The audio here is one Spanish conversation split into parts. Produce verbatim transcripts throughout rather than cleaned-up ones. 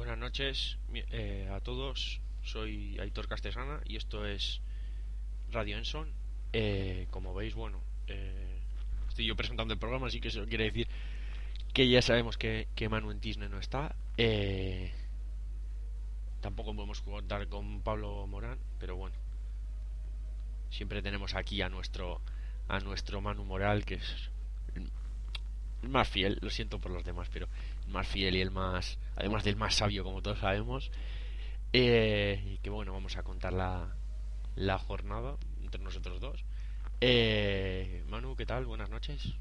Buenas noches eh, a todos, soy Aitor Castesana y esto es Radio Enson. Eh, como veis, bueno, eh, estoy yo presentando el programa, así que eso quiere decir que ya sabemos que, que Manu en Tisne no está. Eh, tampoco podemos contar con Pablo Morán, pero bueno, siempre tenemos aquí a nuestro a nuestro Manu Moral, que es el más fiel. Lo siento por los demás, pero el más fiel y el más, además del más sabio, como todos sabemos. Eh, y que bueno, vamos a contar la, la jornada entre nosotros dos. Eh, Manu, ¿qué tal? Buenas noches.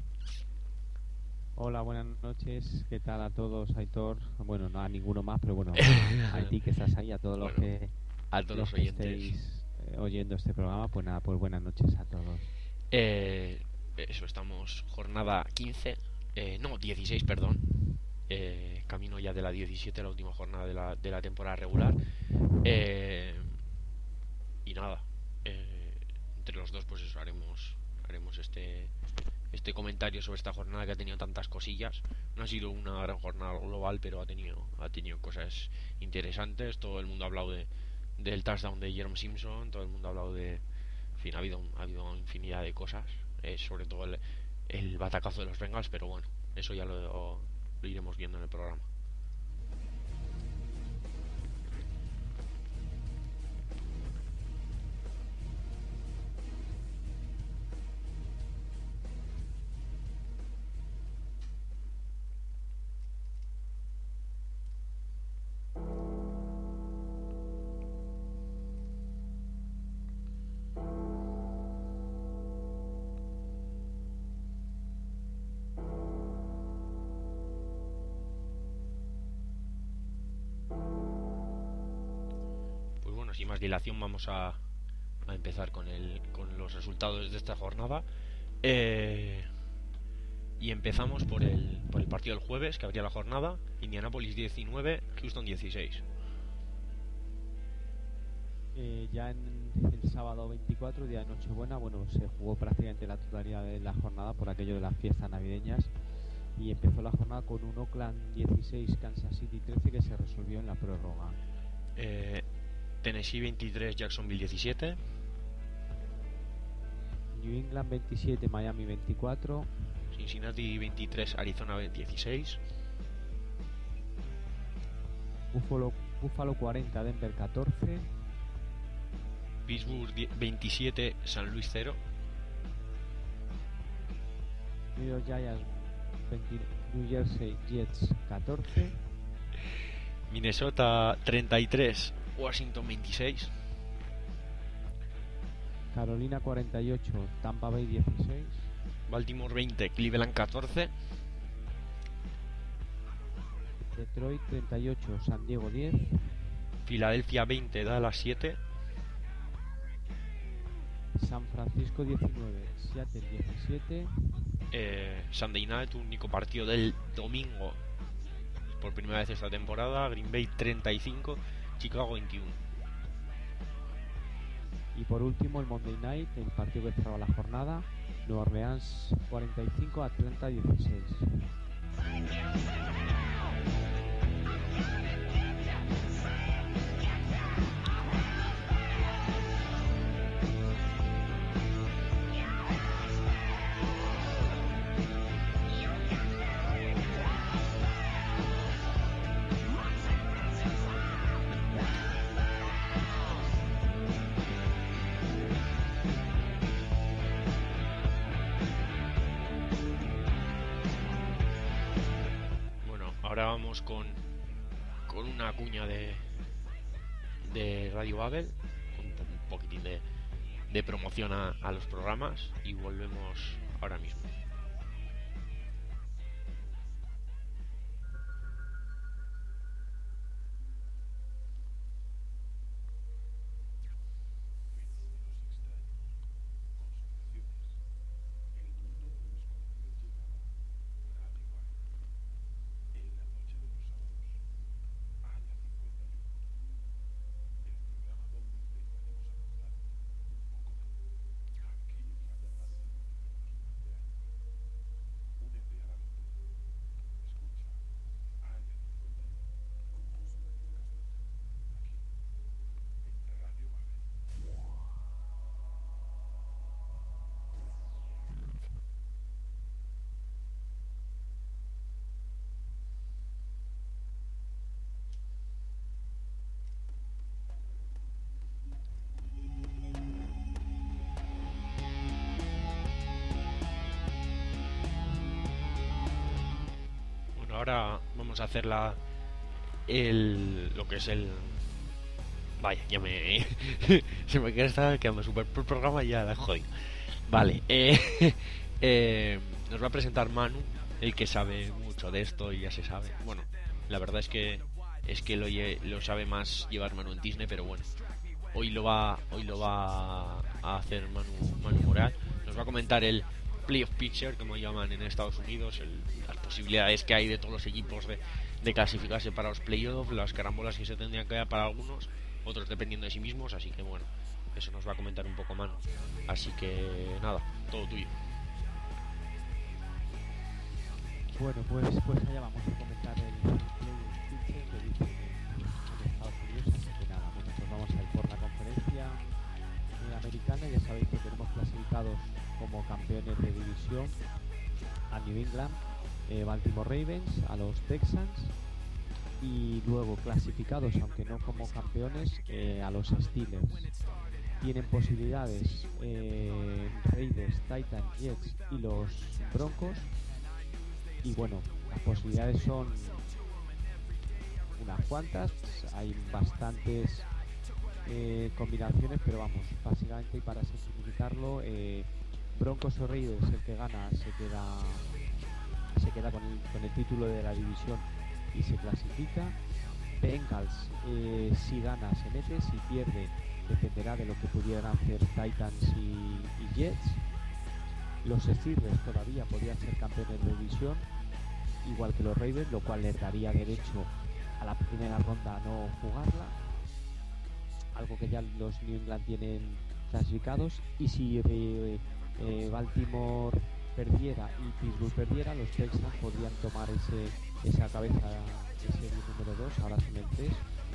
Hola, buenas noches. ¿Qué tal a todos, Aitor? Bueno, no a ninguno más, pero bueno, a, a ti que estás ahí, a todos los Bueno, que a todos los los que oyentes. estéis eh, oyendo este programa, pues nada, pues buenas noches a todos. Eh, eso, estamos jornada quince, eh, no, dieciséis, perdón. Eh, camino ya de la diecisiete, la última jornada de la, de la temporada regular. Eh, y nada, eh, entre los dos, pues eso, haremos, haremos este, este comentario sobre esta jornada que ha tenido tantas cosillas. No ha sido una gran jornada global, pero ha tenido, ha tenido cosas interesantes. Todo el mundo ha hablado de, del touchdown de Jerome Simpson, todo el mundo ha hablado de... En fin, ha habido, ha habido infinidad de cosas, eh, sobre todo el, el batacazo de los Bengals, pero bueno, eso ya lo, lo iremos viendo en el programa. Pues bueno, sin más dilación vamos a, a empezar con, el, con los resultados de esta jornada. Eh, y empezamos por el, por el partido del jueves, que abría la jornada. Indianapolis diecinueve, Houston dieciséis. Eh, ya en el sábado veinticuatro, día de Nochebuena, bueno, se jugó prácticamente la totalidad de la jornada por aquello de las fiestas navideñas y empezó la jornada con un Oakland dieciséis, Kansas City trece que se resolvió en la prórroga. Eh, Tennessee veintitrés, Jacksonville diecisiete. New England veintisiete, Miami veinticuatro. Cincinnati veintitrés, Arizona dieciséis. Buffalo, Buffalo cuarenta, Denver catorce. Pittsburgh veintisiete, San Luis cero. New York Giants veinte, New Jersey Jets catorce. Minnesota treinta y tres, Washington veintiséis. Carolina cuarenta y ocho, Tampa Bay dieciséis. Baltimore veinte, Cleveland catorce. Detroit treinta y ocho, San Diego diez. Filadelfia veinte, Dallas siete. San Francisco diecinueve, Seattle diecisiete. eh, Sunday Night, único partido del domingo por primera vez esta temporada. Green Bay treinta y cinco, Chicago veintiuno. Y por último el Monday Night, el partido que cerraba la jornada, Nueva Orleans cuarenta y cinco, Atlanta dieciséis. Ahora vamos con, con una cuña de, de Radio Babel, con un poquitín de, de promoción a, a los programas, y volvemos ahora mismo. ahora vamos a hacer la el lo que es el vaya, ya me se me queda estar quedando súper por el programa y ya la he jodido. Vale, eh, eh, nos va a presentar Manu, el que sabe mucho de esto y ya se sabe. Bueno, la verdad es que es que lo, lo sabe más llevar Manu en Disney, pero bueno, hoy lo va hoy lo va a hacer Manu, Manu Moral. Nos va a comentar el Playoff Picture, como llaman en Estados Unidos, el, las posibilidades que hay de todos los equipos de, de clasificarse para los playoffs, las carambolas que se tendrían que dar para algunos, otros dependiendo de sí mismos, así que bueno, eso nos va a comentar un poco Manu. Así que nada, todo tuyo. Bueno, pues, pues allá vamos a comentar el Playoff Picture que dice en Estados Unidos, así que nada, bueno, pues vamos a ir por la conferencia americana. Ya sabéis que tenemos clasificados como campeones de división a New England, eh, Baltimore Ravens, a los Texans, y luego clasificados, aunque no como campeones, eh, a los Steelers. Tienen posibilidades eh, Raiders, Titans, Jets y los Broncos. Y bueno, las posibilidades son unas cuantas, hay bastantes eh, combinaciones, pero vamos, básicamente, y para simplificarlo, eh, Broncos o Raiders, el que gana se queda se queda con el, con el título de la división y se clasifica. Bengals, eh, si gana se mete, si pierde dependerá de lo que pudieran hacer Titans y, y Jets. Los Steelers todavía podrían ser campeones de división, igual que los Ravens, lo cual les daría derecho a la primera ronda a no jugarla, algo que ya los New England tienen clasificados. Y si eh, eh, Baltimore perdiera y Pittsburgh perdiera, los Texans podrían tomar ese esa cabeza de serie número dos, ahora son el tres,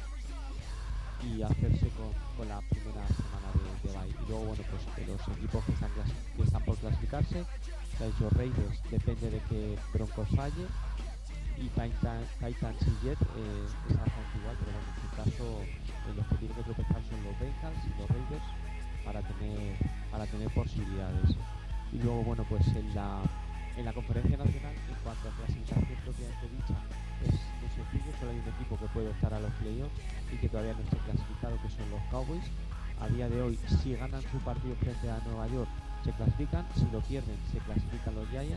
y hacerse con, con la primera semana de, de bye. Y luego, bueno, pues de los equipos que están, que están por clasificarse, se ha dicho Raiders, depende de que Broncos falle, y Titan, Titans y Jets eh, es bastante igual, pero bueno, en este caso eh, los que tienen que tropezar son los Bengals y los Raiders para tener para tener posibilidades. Y luego, bueno, pues en la en la conferencia nacional, en cuanto a clasificación propiamente dicha, es muy sencillo. Solo hay un equipo que puede optar a los playoffs y que todavía no está clasificado, que son los Cowboys. A día de hoy, si ganan su partido frente a Nueva York, se clasifican. Si lo pierden, se clasifican los Giants.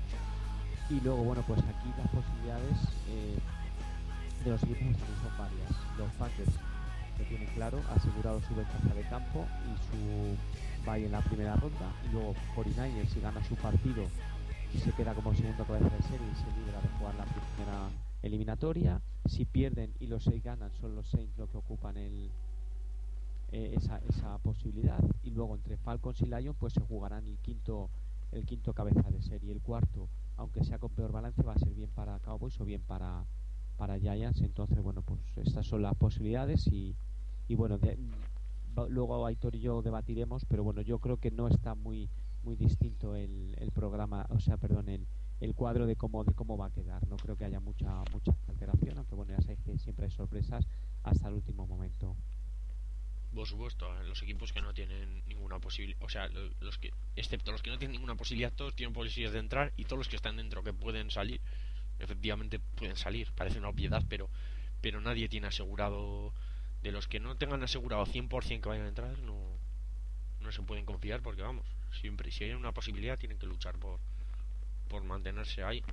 Y luego, bueno, pues aquí las posibilidades eh, de los equipos también son varias. Los Packers lo tienen claro, asegurado su ventaja de campo y su bye en la primera ronda. Y luego cuarenta y nueve ers, si gana su partido, y se queda como segundo cabeza de serie y se libra de jugar la primera eliminatoria. Si pierden y los seis ganan, son los Saints los que ocupan el, eh, esa, esa posibilidad. Y luego entre Falcons y Lions pues se jugarán el quinto el quinto cabeza de serie. El cuarto, aunque sea con peor balance, va a ser bien para Cowboys o bien para, para Giants. Entonces, bueno, pues estas son las posibilidades. Y, y bueno, de, luego Aitor y yo debatiremos, pero bueno, yo creo que no está muy muy distinto el, el programa, o sea, perdón, el, el cuadro de cómo de cómo va a quedar. No creo que haya mucha mucha alteración, aunque bueno, ya sabéis que siempre hay sorpresas hasta el último momento. Por supuesto, los equipos que no tienen ninguna posibilidad, o sea, los que, excepto los que no tienen ninguna posibilidad, todos tienen posibilidades de entrar, y todos los que están dentro que pueden salir, efectivamente pueden salir. Parece una obviedad, pero pero nadie tiene asegurado. De los que no tengan asegurado cien por ciento que vayan a entrar, no no se pueden confiar, porque vamos, siempre si hay una posibilidad tienen que luchar por por mantenerse ahí.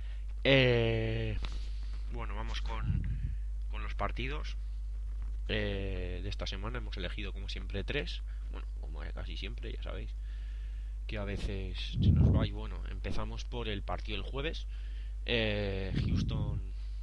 Eh, bueno, vamos con con los partidos eh, de esta semana. Hemos elegido como siempre tres, bueno, como casi siempre, ya sabéis que a veces se nos va. Y bueno, empezamos por el partido del jueves. eh, Houston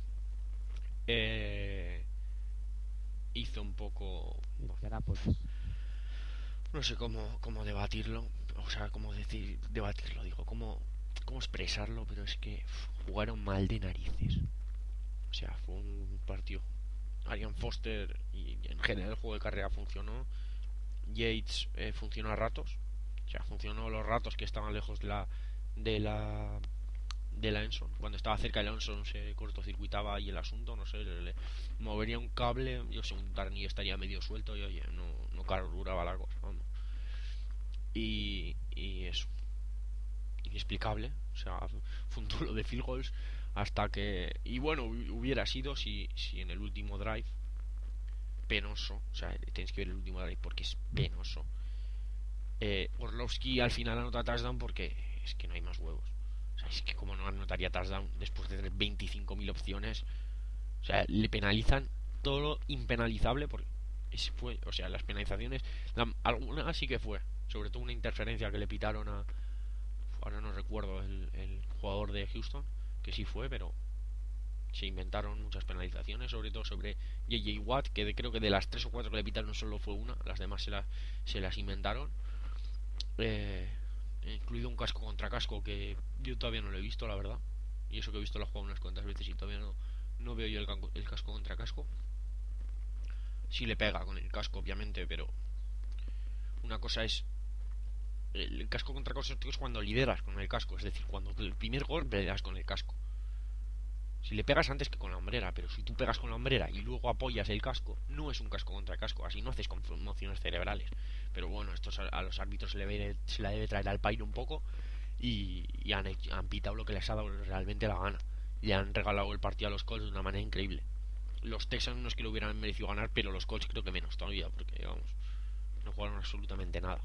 eh, hizo un poco, bueno, no sé cómo, cómo debatirlo, o sea, cómo decir, debatirlo, digo, cómo, cómo expresarlo, pero es que uf, jugaron mal de narices. O sea, fue un partido. Arian Foster y en general el juego de carrera funcionó. Yates eh, funcionó a ratos, o sea, funcionó los ratos que estaban lejos de la de la de la Enson. Cuando estaba cerca de la Enson se cortocircuitaba ahí el asunto, no sé, le, le movería un cable, yo sé, un tornillo estaría medio suelto y oye, no, no carburaba la cosa, vamos. Y, y eso, inexplicable, o sea, fue un duelo de field goals hasta que... Y bueno, hubiera sido si, si en el último drive, penoso, o sea, tenéis que ver el último drive porque es penoso. Eh, Orlovsky al final anota touchdown porque es que no hay más huevos. O sea, es que como no anotaría touchdown después de tener veinticinco mil opciones. O sea, le penalizan todo lo impenalizable porque ese fue, o sea, las penalizaciones, la, alguna sí que fue, sobre todo una interferencia que le pitaron a, ahora no recuerdo el, el jugador de Houston, que sí fue, pero se inventaron muchas penalizaciones, sobre todo sobre J J Watt, que de, creo que de las tres o cuatro que le pitaron solo fue una, las demás se, la, se las inventaron. Eh, incluido un casco contra casco que yo todavía no lo he visto, la verdad. Y eso que he visto la jugado unas cuantas veces y todavía no, no veo yo el, el casco contra casco. Sí le pega con el casco, obviamente, pero una cosa es el casco contra casco es cuando lideras con el casco, es decir, cuando el primer golpe le das con el casco. Si le pegas antes que con la hombrera, pero si tú pegas con la hombrera y luego apoyas el casco, no es un casco contra casco, así no haces conmociones cerebrales. Pero bueno, esto a los árbitros se, le debe, se la debe traer al pairo un poco y, y han, han pitado lo que les ha dado realmente la gana. Y han regalado el partido a los Colts de una manera increíble. Los Texans no es que lo hubieran merecido ganar, pero los Colts creo que menos todavía, porque vamos, no jugaron absolutamente nada.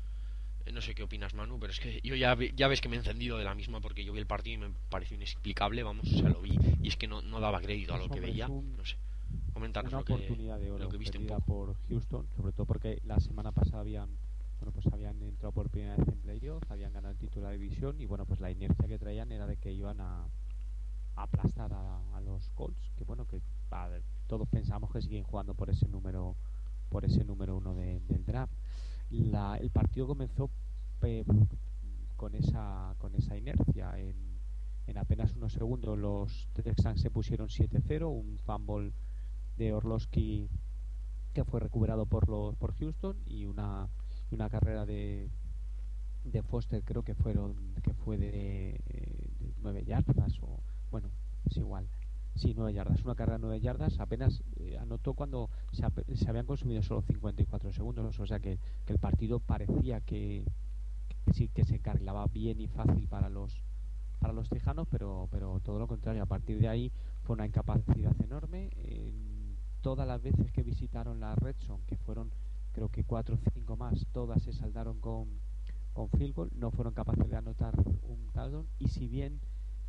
No sé qué opinas, Manu, pero es que yo ya, ya ves que me he encendido de la misma porque yo vi el partido y me pareció inexplicable, vamos, o sea, lo vi y es que no, no daba crédito a lo que veía, no sé. Coméntanos una lo que, oportunidad de oro lo que viste un perdida poco. por Houston, sobre todo porque la semana pasada habían bueno pues habían entrado por primera vez en playoff, habían ganado el título de la división y bueno pues la inercia que traían era de que iban a, a aplastar a, a los Colts, que bueno que a ver, todos pensamos que siguen jugando por ese número por ese número uno de, del draft. La, el partido comenzó pe, con esa con esa inercia en, en apenas unos segundos los Texans se pusieron siete cero, un fumble de Orlovsky que fue recuperado por los por Houston y una una carrera de de Foster creo que fueron que fue de, de nueve yardas o bueno es igual sí nueve yardas una carrera de nueve yardas apenas eh, anotó cuando se, se habían consumido solo cincuenta y cuatro segundos, o sea que, que el partido parecía que, que sí que se encarrilaba bien y fácil para los para los tejanos, pero pero todo lo contrario. A partir de ahí fue una incapacidad enorme. En todas las veces que visitaron la Red Zone, que fueron creo que cuatro o cinco más, todas se saldaron con, con field goal, no fueron capaces de anotar un touchdown. Y si bien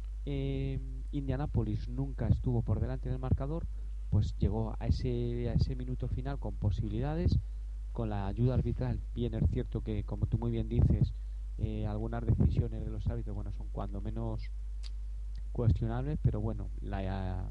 eh, Indianapolis nunca estuvo por delante del marcador, pues llegó a ese, a ese minuto final con posibilidades, con la ayuda arbitral. Bien es cierto que, como tú muy bien dices, eh, algunas decisiones de los árbitros bueno son cuando menos cuestionables, pero bueno, la,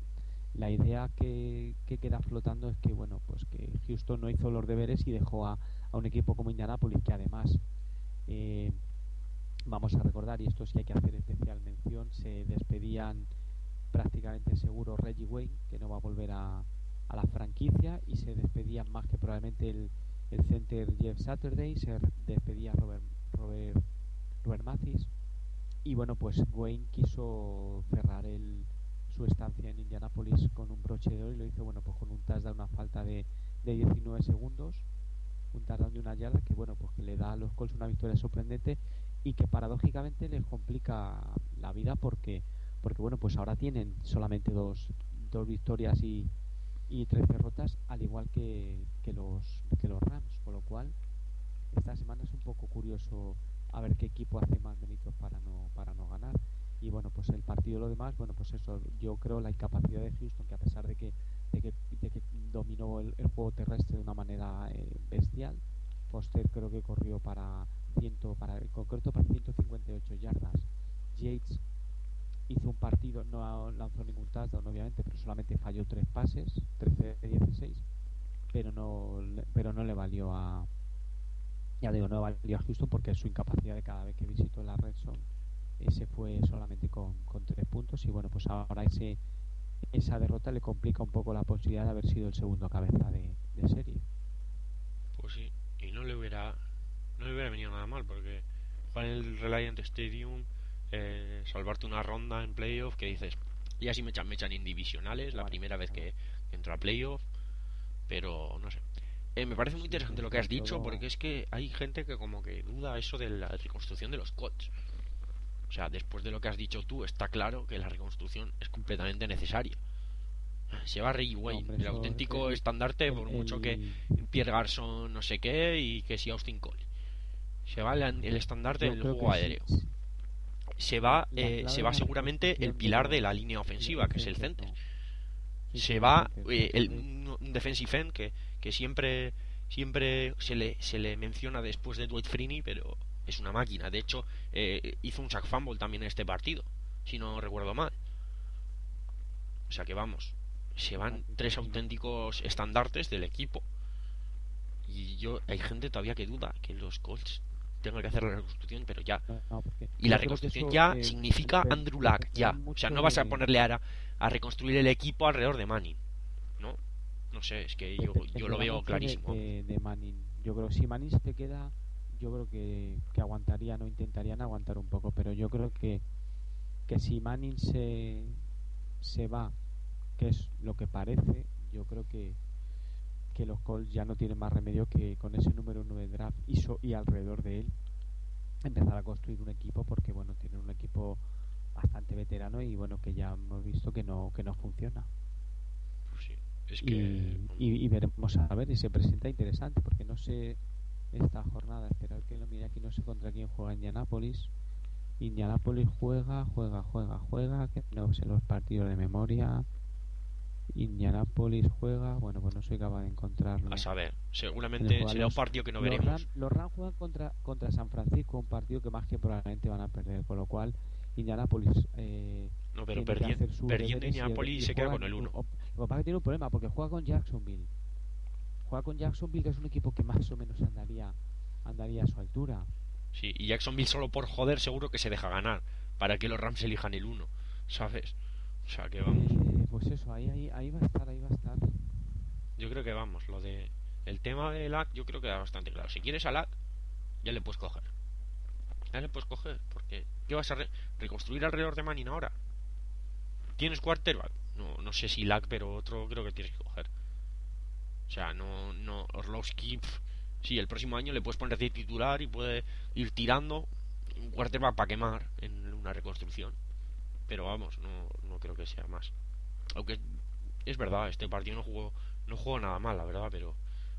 la idea que, que queda flotando es que bueno pues que Houston no hizo los deberes y dejó a, a un equipo como Indianapolis, que además eh, vamos a recordar, y esto sí hay que hacer especial mención, se despedían prácticamente seguro Reggie Wayne, que no va a volver a, a la franquicia, y se despedían más que probablemente el, el center Jeff Saturday, se despedía Robert Robert, Robert Mathis, y bueno pues Wayne quiso cerrar el, su estancia en Indianapolis con un broche de oro y lo hizo bueno pues con un touchdown, una falta de, de diecinueve segundos, un touchdown de una yarda que bueno pues que le da a los Colts una victoria sorprendente y que paradójicamente les complica la vida porque porque bueno pues ahora tienen solamente dos, dos victorias y, y tres derrotas, al igual que, que los que los Rams, con lo cual esta semana es un poco curioso a ver qué equipo hace más méritos para no para no ganar. Y bueno pues el partido lo demás, bueno pues eso, yo creo la incapacidad de Houston, que a pesar de que de que, de que dominó el, el juego terrestre de una manera eh, bestial. Foster creo que corrió para ciento para en concreto para ciento cincuenta y ocho yardas. Yates hizo un partido, no lanzó ningún touchdown obviamente, pero solamente falló tres pases, trece de dieciséis, pero no pero no le valió a ya digo, no valió a Houston porque su incapacidad de cada vez que visitó la red zone ese fue solamente con, con tres puntos. Y bueno pues ahora ese esa derrota le complica un poco la posibilidad de haber sido el segundo cabeza de, de serie. Pues sí, y no le hubiera no le hubiera venido nada mal porque jugar en el Reliant Stadium, eh, salvarte una ronda en playoff que dices, y así me echan, me echan en divisionales la primera vez que, que entro a playoff, pero no sé. Eh, me parece muy interesante lo que has dicho, porque es que hay gente que como que duda eso de la reconstrucción de los Colts. O sea, después de lo que has dicho tú, está claro que la reconstrucción es completamente necesaria. Se va Reggie No, Wayne, hombre, el eso, auténtico el, estandarte, el, por mucho que el- Pierre Garçon no sé qué y que si Austin Cole. Se va el, el estandarte yo del creo juego que sí, aéreo. sí, Se la, va, la eh, se clave de va la seguramente el reconstrucción de pilar de la los, línea de los ofensiva, que es el defensas, center. no. Sí, sí, Se el va center, eh, el, porque un, un defensive end que, que siempre siempre se le, se le menciona después de Dwight Freeney, pero es una máquina. De hecho, eh, hizo un sack fumble también en este partido, si no recuerdo mal. O sea que vamos, se van fíjate tres que auténticos estandartes del equipo. Y yo hay gente todavía que duda que los Colts tengan que hacer la reconstrucción, pero ya. no, no, porque Y la yo creo que reconstrucción eso ya eh, significa depen- Andrew Luck, dependerá ya. O sea, mucho no vas a de ponerle a, a reconstruir el equipo alrededor de Manning, ¿no? No sé, es que yo, yo lo dependerá veo mucho de, clarísimo. de, de Manning. Yo creo que si Manning se te queda, yo creo que, que aguantarían o intentarían aguantar un poco, pero yo creo que, que si Manning se, se va, que es lo que parece, yo creo que, que los Colts ya no tienen más remedio que con ese número uno de draft y, so, y alrededor de él empezar a construir un equipo, porque bueno, tienen un equipo bastante veterano y bueno, que ya hemos visto que no que no funciona. Pues sí, es Y, que y, y veremos a ver, y se presenta interesante porque no sé esta jornada, esperar que lo mire aquí, no sé contra quién juega Indianapolis. Indianapolis juega, juega, juega, juega, que no sé los partidos de memoria. Indianapolis juega, bueno, pues no soy capaz de encontrarlo. a saber, Él seguramente juega será un los, partido que no los veremos. Rams, los Rams juegan contra, contra San Francisco, un partido que más que probablemente van a perder, con lo cual Indianapolis eh, No, pero tiene que perdiendo, hacer sus perdiendo deberes y, Indianapolis y se queda juega con el uno. o- lo que pasa es que tiene un problema porque juega con Jacksonville. Juega con Jacksonville, que es un equipo que más o menos andaría andaría a su altura. Sí, y Jacksonville solo por joder seguro que se deja ganar para que los Rams elijan el uno, ¿sabes? O sea que vamos. Eh, pues eso, ahí, ahí, ahí va a estar, ahí va a estar. Yo creo que vamos, lo de el tema de Lack yo creo que da bastante claro. Si quieres a Lack, ya le puedes coger. Ya le puedes coger, porque ¿qué vas a re reconstruir alrededor de Manning ahora? ¿Tienes quarterback? No, no sé si Lack, pero otro creo que tienes que coger. O sea, no, no, Orlovsky, pff, sí, el próximo año le puedes poner de titular y puede ir tirando un quarterback para quemar en una reconstrucción. Pero vamos, no, no creo que sea más. Aunque es verdad, este partido no jugó, no jugó nada mal, la verdad, pero,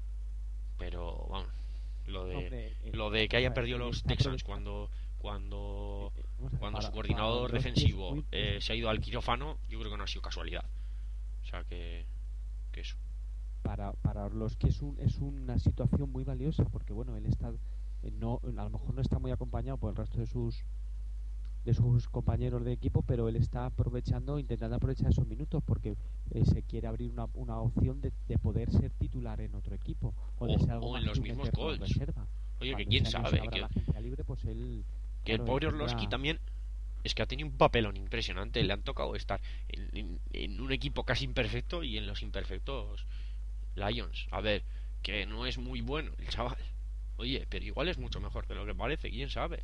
pero vamos, lo de, Hombre, eh, lo de que vamos hayan a ver, perdido él los está Texans aprovechando. cuando, cuando, Eh, eh, vamos a ver, cuando su para, para coordinador Orlovsky es defensivo muy, es, eh, se ha ido al quirófano, yo creo que no ha sido casualidad. O sea que, que eso. para, para Orlovsky es, un, es una situación muy valiosa porque bueno, él está eh, no, a lo mejor no está muy acompañado por el resto de sus de sus compañeros de equipo, pero él está aprovechando, intentando aprovechar esos minutos porque eh, se quiere abrir una, una opción de, de poder ser titular en otro equipo o de O, ser algo o más en los que un mismos eterno Colts. reserva. Oye, que Cuando quién ese año se sabe, abra que, la agencia libre, pues él, que el claro, él pobre Orlovsky tendrá. también es que ha tenido un papelón impresionante. Le han tocado estar en, en, en un equipo casi imperfecto y en los imperfectos Lions. A ver, que no es muy bueno el chaval. Oye, pero igual es mucho mejor de lo que parece, quién sabe.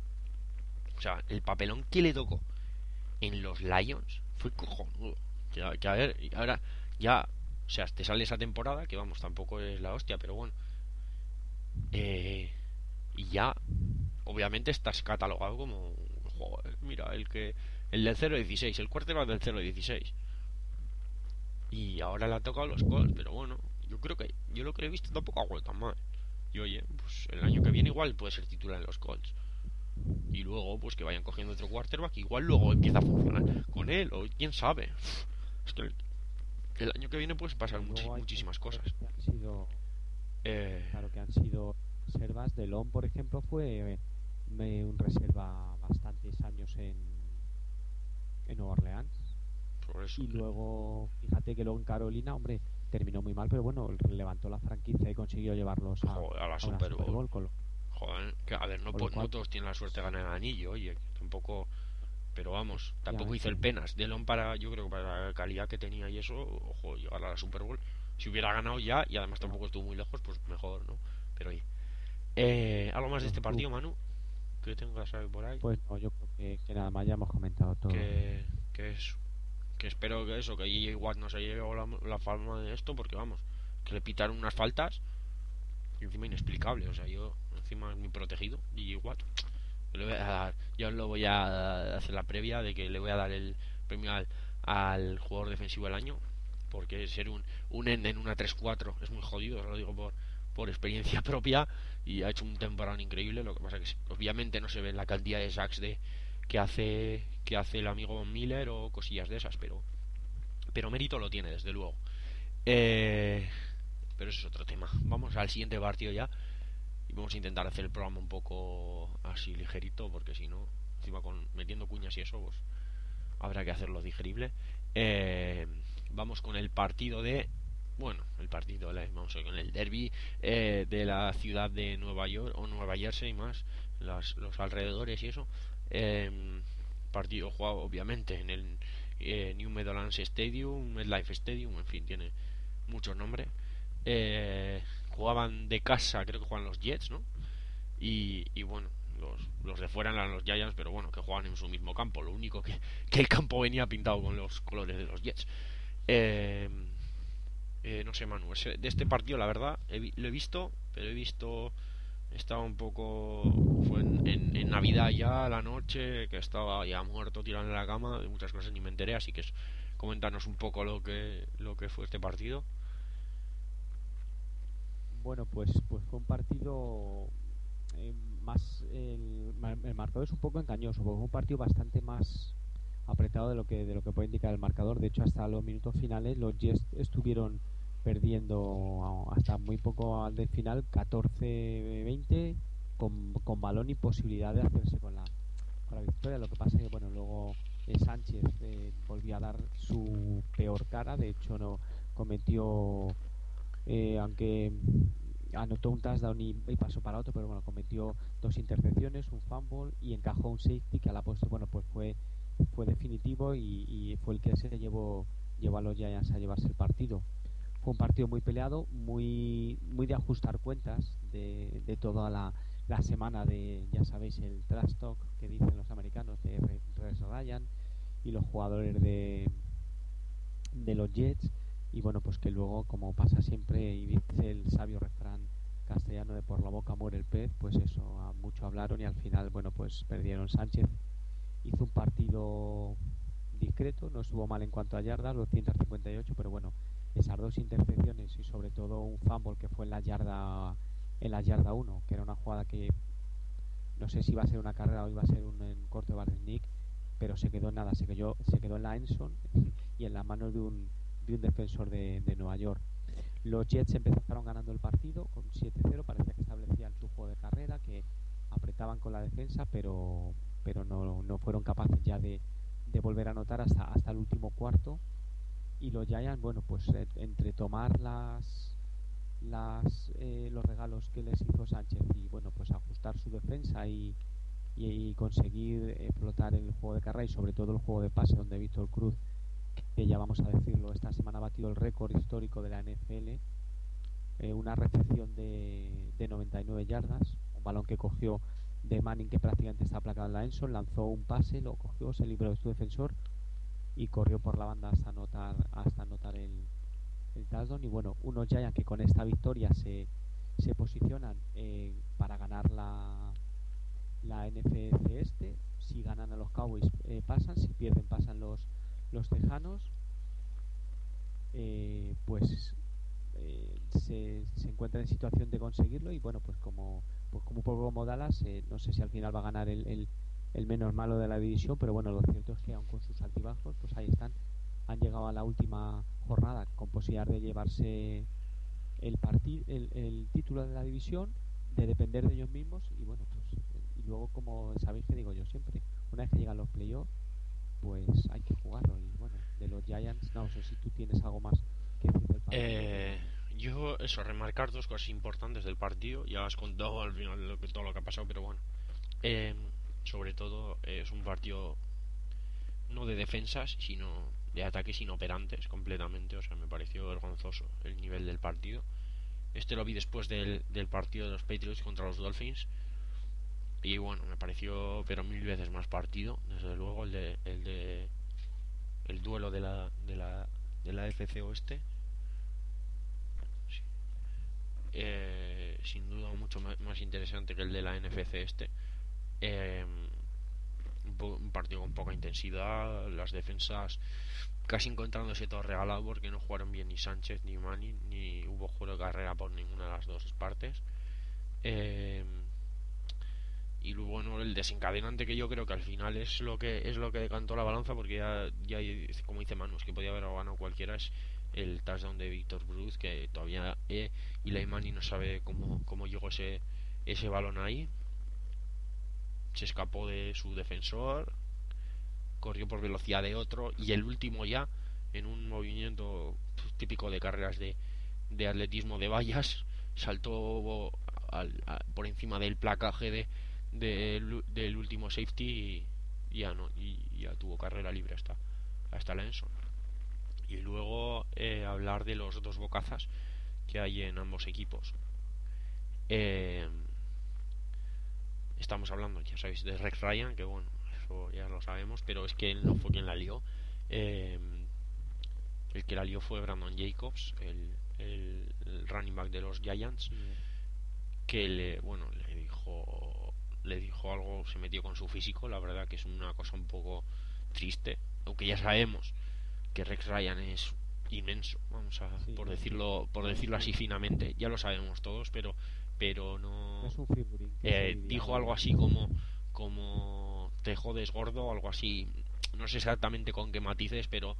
O sea, el papelón que le tocó en los Lions fue cojonudo. Que, a- que a ver, y ahora ya, o sea, te sale esa temporada, que vamos, tampoco es la hostia, pero bueno. Eh, y ya, obviamente estás catalogado como, joder, mira, el que el del cero dieciséis, el quarterback del cero dieciséis. Y ahora le ha tocado los Colts, pero bueno, yo creo que yo lo que he visto tampoco ha vuelto tan mal. Y oye, pues el año que viene igual puede ser titular en los Colts. Y luego, pues que vayan cogiendo otro quarterback, igual luego empieza a funcionar con él, o quién sabe. Es que el, el año que viene pueden pasar Y muchi- luego hay muchísimas cosas. jugadores que han sido, Eh, claro, que han sido reservas. Delon, por ejemplo, fue eh, me- un reserva bastantes años en, en Nueva Orleans. por eso. Y luego, fíjate que luego en Carolina, hombre, terminó muy mal, pero bueno, levantó la franquicia y consiguió llevarlos a, Joder, a la a una Super Super Bowl. Bowl. Con lo, Joder, que a ver, no, con lo po- no cual, todos tienen la suerte de ganar el anillo, oye, que tampoco. Pero vamos, tampoco hizo efectivamente, el penas. Delon para, yo creo que para la calidad que tenía y eso, ojo, llegar a la Super Bowl. Si hubiera ganado ya, y además no, tampoco estuvo muy lejos, pues mejor, ¿no? Pero oye. Eh, ¿algo más de no este estuvo. partido, Manu? Que tengas ahí por ahí. Pues no, yo creo que, que nada más ya hemos comentado todo. Que, que es. Que espero que eso, que J J Watt no se lleve la, la fama de esto, porque vamos, que le pitaron unas faltas y encima inexplicable. O sea, yo encima es muy protegido. J J Watt, Le voy a dar, yo lo voy a hacer la previa de que le voy a dar el premio al, al jugador defensivo del año, porque ser un, un end en una tres cuatro es muy jodido, os lo digo por, por experiencia propia, y ha hecho un temporada increíble. Lo que pasa que obviamente no se ve la cantidad de sacks de que hace que hace el amigo Von Miller o cosillas de esas, pero pero mérito lo tiene desde luego. Eh, pero eso es otro tema. Vamos al siguiente partido ya y vamos a intentar hacer el programa un poco así ligerito, porque si no, encima con metiendo cuñas y eso, pues habrá que hacerlo digerible. Eh, vamos con el partido de bueno, el partido, vamos con el derby eh, de la ciudad de Nueva York o Nueva Jersey más, las, los alrededores y eso. Eh, partido jugado obviamente en el eh, New Meadowlands Stadium, MetLife Stadium, en fin, tiene muchos nombres. Eh, jugaban de casa, creo que juegan los Jets, ¿no? Y, y bueno, los, los de fuera eran los Giants, pero bueno, que jugaban en su mismo campo. Lo único que, que el campo venía pintado con los colores de los Jets. Eh, eh, no sé, Manu, de este partido la verdad he, lo he visto, pero he visto, estaba un poco, fue en, en, en Navidad ya a la noche, que estaba ya muerto tirado en la cama, de muchas cosas ni me enteré, así que es, coméntanos un poco lo que lo que fue este partido. Bueno, pues, pues fue un partido eh, más. El, el marcador es un poco engañoso, porque fue un partido bastante más apretado de lo que de lo que puede indicar el marcador. De hecho, hasta los minutos finales los Jets estuvieron perdiendo hasta muy poco al del final, catorce veinte, con, con balón y posibilidad de hacerse con la, con la victoria. Lo que pasa es que bueno, luego eh, Sánchez eh, volvió a dar su peor cara. De hecho, no cometió, eh, aunque anotó un touchdown y, y pasó para otro, pero bueno, cometió dos intercepciones, un fumble y encajó un safety que a la postre, bueno, pues fue fue definitivo y, y fue el que se llevó llevó a los Giants a llevarse el partido. Fue un partido muy peleado, muy muy de ajustar cuentas de, de toda la, la semana de, ya sabéis, el trash talk que dicen los americanos de Rex Ryan y los jugadores de de los Jets. Y bueno, pues que luego, como pasa siempre y dice el sabio refrán castellano de por la boca muere el pez, pues eso, mucho hablaron y al final, bueno, pues perdieron. Sánchez hizo un partido discreto, no estuvo mal en cuanto a yardas, doscientos cincuenta y ocho, pero bueno, esas dos intercepciones y sobre todo un fumble que fue en la yarda en la yarda uno, que era una jugada que no sé si iba a ser una carrera o iba a ser un, un corte de Barnick, pero se quedó en nada, se quedó, se quedó en la Enson y en las manos de un, de un defensor de, de Nueva York. Los Jets empezaron ganando el partido con siete cero, parecía que establecían su juego de carrera, que apretaban con la defensa, pero pero no, no fueron capaces ya de, de volver a anotar hasta, hasta el último cuarto. Y los Giants, bueno, pues eh, entre tomar las las eh, los regalos que les hizo Sánchez y bueno, pues ajustar su defensa y, y, y conseguir explotar el juego de carrera y sobre todo el juego de pase, donde Víctor Cruz, que ya vamos a decirlo, esta semana ha batido el récord histórico de la N F L, eh, una recepción de, de noventa y nueve yardas, un balón que cogió de Manning, que prácticamente está aplacado en la Enson, lanzó un pase, lo cogió, se libró de su defensor y corrió por la banda hasta anotar hasta anotar el, el touchdown. Y bueno, unos Giants que con esta victoria se, se posicionan eh, para ganar la, la N F C este. Si ganan a los Cowboys eh, pasan, si pierden pasan los, los Tejanos. Eh, pues eh, se, se encuentra en situación de conseguirlo y bueno, pues como pues como un poco como Dallas, eh, no sé si al final va a ganar el, el, el menos malo de la división, pero bueno, lo cierto es que aun con sus altibajos, pues ahí están, han llegado a la última jornada con posibilidad de llevarse el, partido el, el título de la división, de depender de ellos mismos y bueno, pues y luego, como sabéis que digo yo siempre, una vez que llegan los playoffs, pues hay que jugarlo. Y bueno, de los Giants, no sé si tú tienes algo más que decir del partido. Eh, yo, eso, remarcar dos cosas importantes del partido. Ya has contado al final lo que, todo lo que ha pasado, pero bueno. Eh, sobre todo, eh, es un partido no de defensas, sino de ataques inoperantes completamente. O sea, me pareció vergonzoso el nivel del partido. Este lo vi después del, del partido de los Patriots contra los Dolphins. Y bueno, me pareció, pero mil veces más partido. Desde luego, el de, el de el duelo de la de la de la F C Oeste. Sí. Eh, sin duda mucho más, más interesante que el de la N F C este. Eh, un, po- un partido con poca intensidad, las defensas casi encontrándose todo regalado porque no jugaron bien ni Sánchez ni Mani, ni hubo juego de carrera por ninguna de las dos partes. Eh, y luego, bueno, el desencadenante, que yo creo que al final es lo que es lo que decantó la balanza, porque ya, ya como dice Manu, es que podía haber ganado cualquiera, es el touchdown de Víctor Cruz, que todavía eh, Eli Manning no sabe cómo, cómo llegó ese, ese balón ahí. Se escapó de su defensor, corrió por velocidad de otro, y el último ya, en un movimiento típico de carreras de, de atletismo de vallas, saltó al, a, por encima del placaje de, de, del último safety, y ya no, y ya tuvo carrera libre hasta, hasta la Enson. Y luego eh, hablar de los dos bocazas que hay en ambos equipos. Eh, estamos hablando, ya sabéis, de Rex Ryan, que bueno, eso ya lo sabemos, pero es que él no fue quien la lió. Eh, el que la lió fue Brandon Jacobs, el, el, el running back de los Giants, que le, bueno, le dijo, le dijo algo, se metió con su físico. La verdad que es una cosa un poco triste, aunque ya sabemos que Rex Ryan es inmenso, vamos a, sí, por decirlo, por decirlo así finamente, ya lo sabemos todos, pero, pero no. Es un figurín. Eh, dijo algo así como, como te jodes gordo, algo así. No sé exactamente con qué matices, pero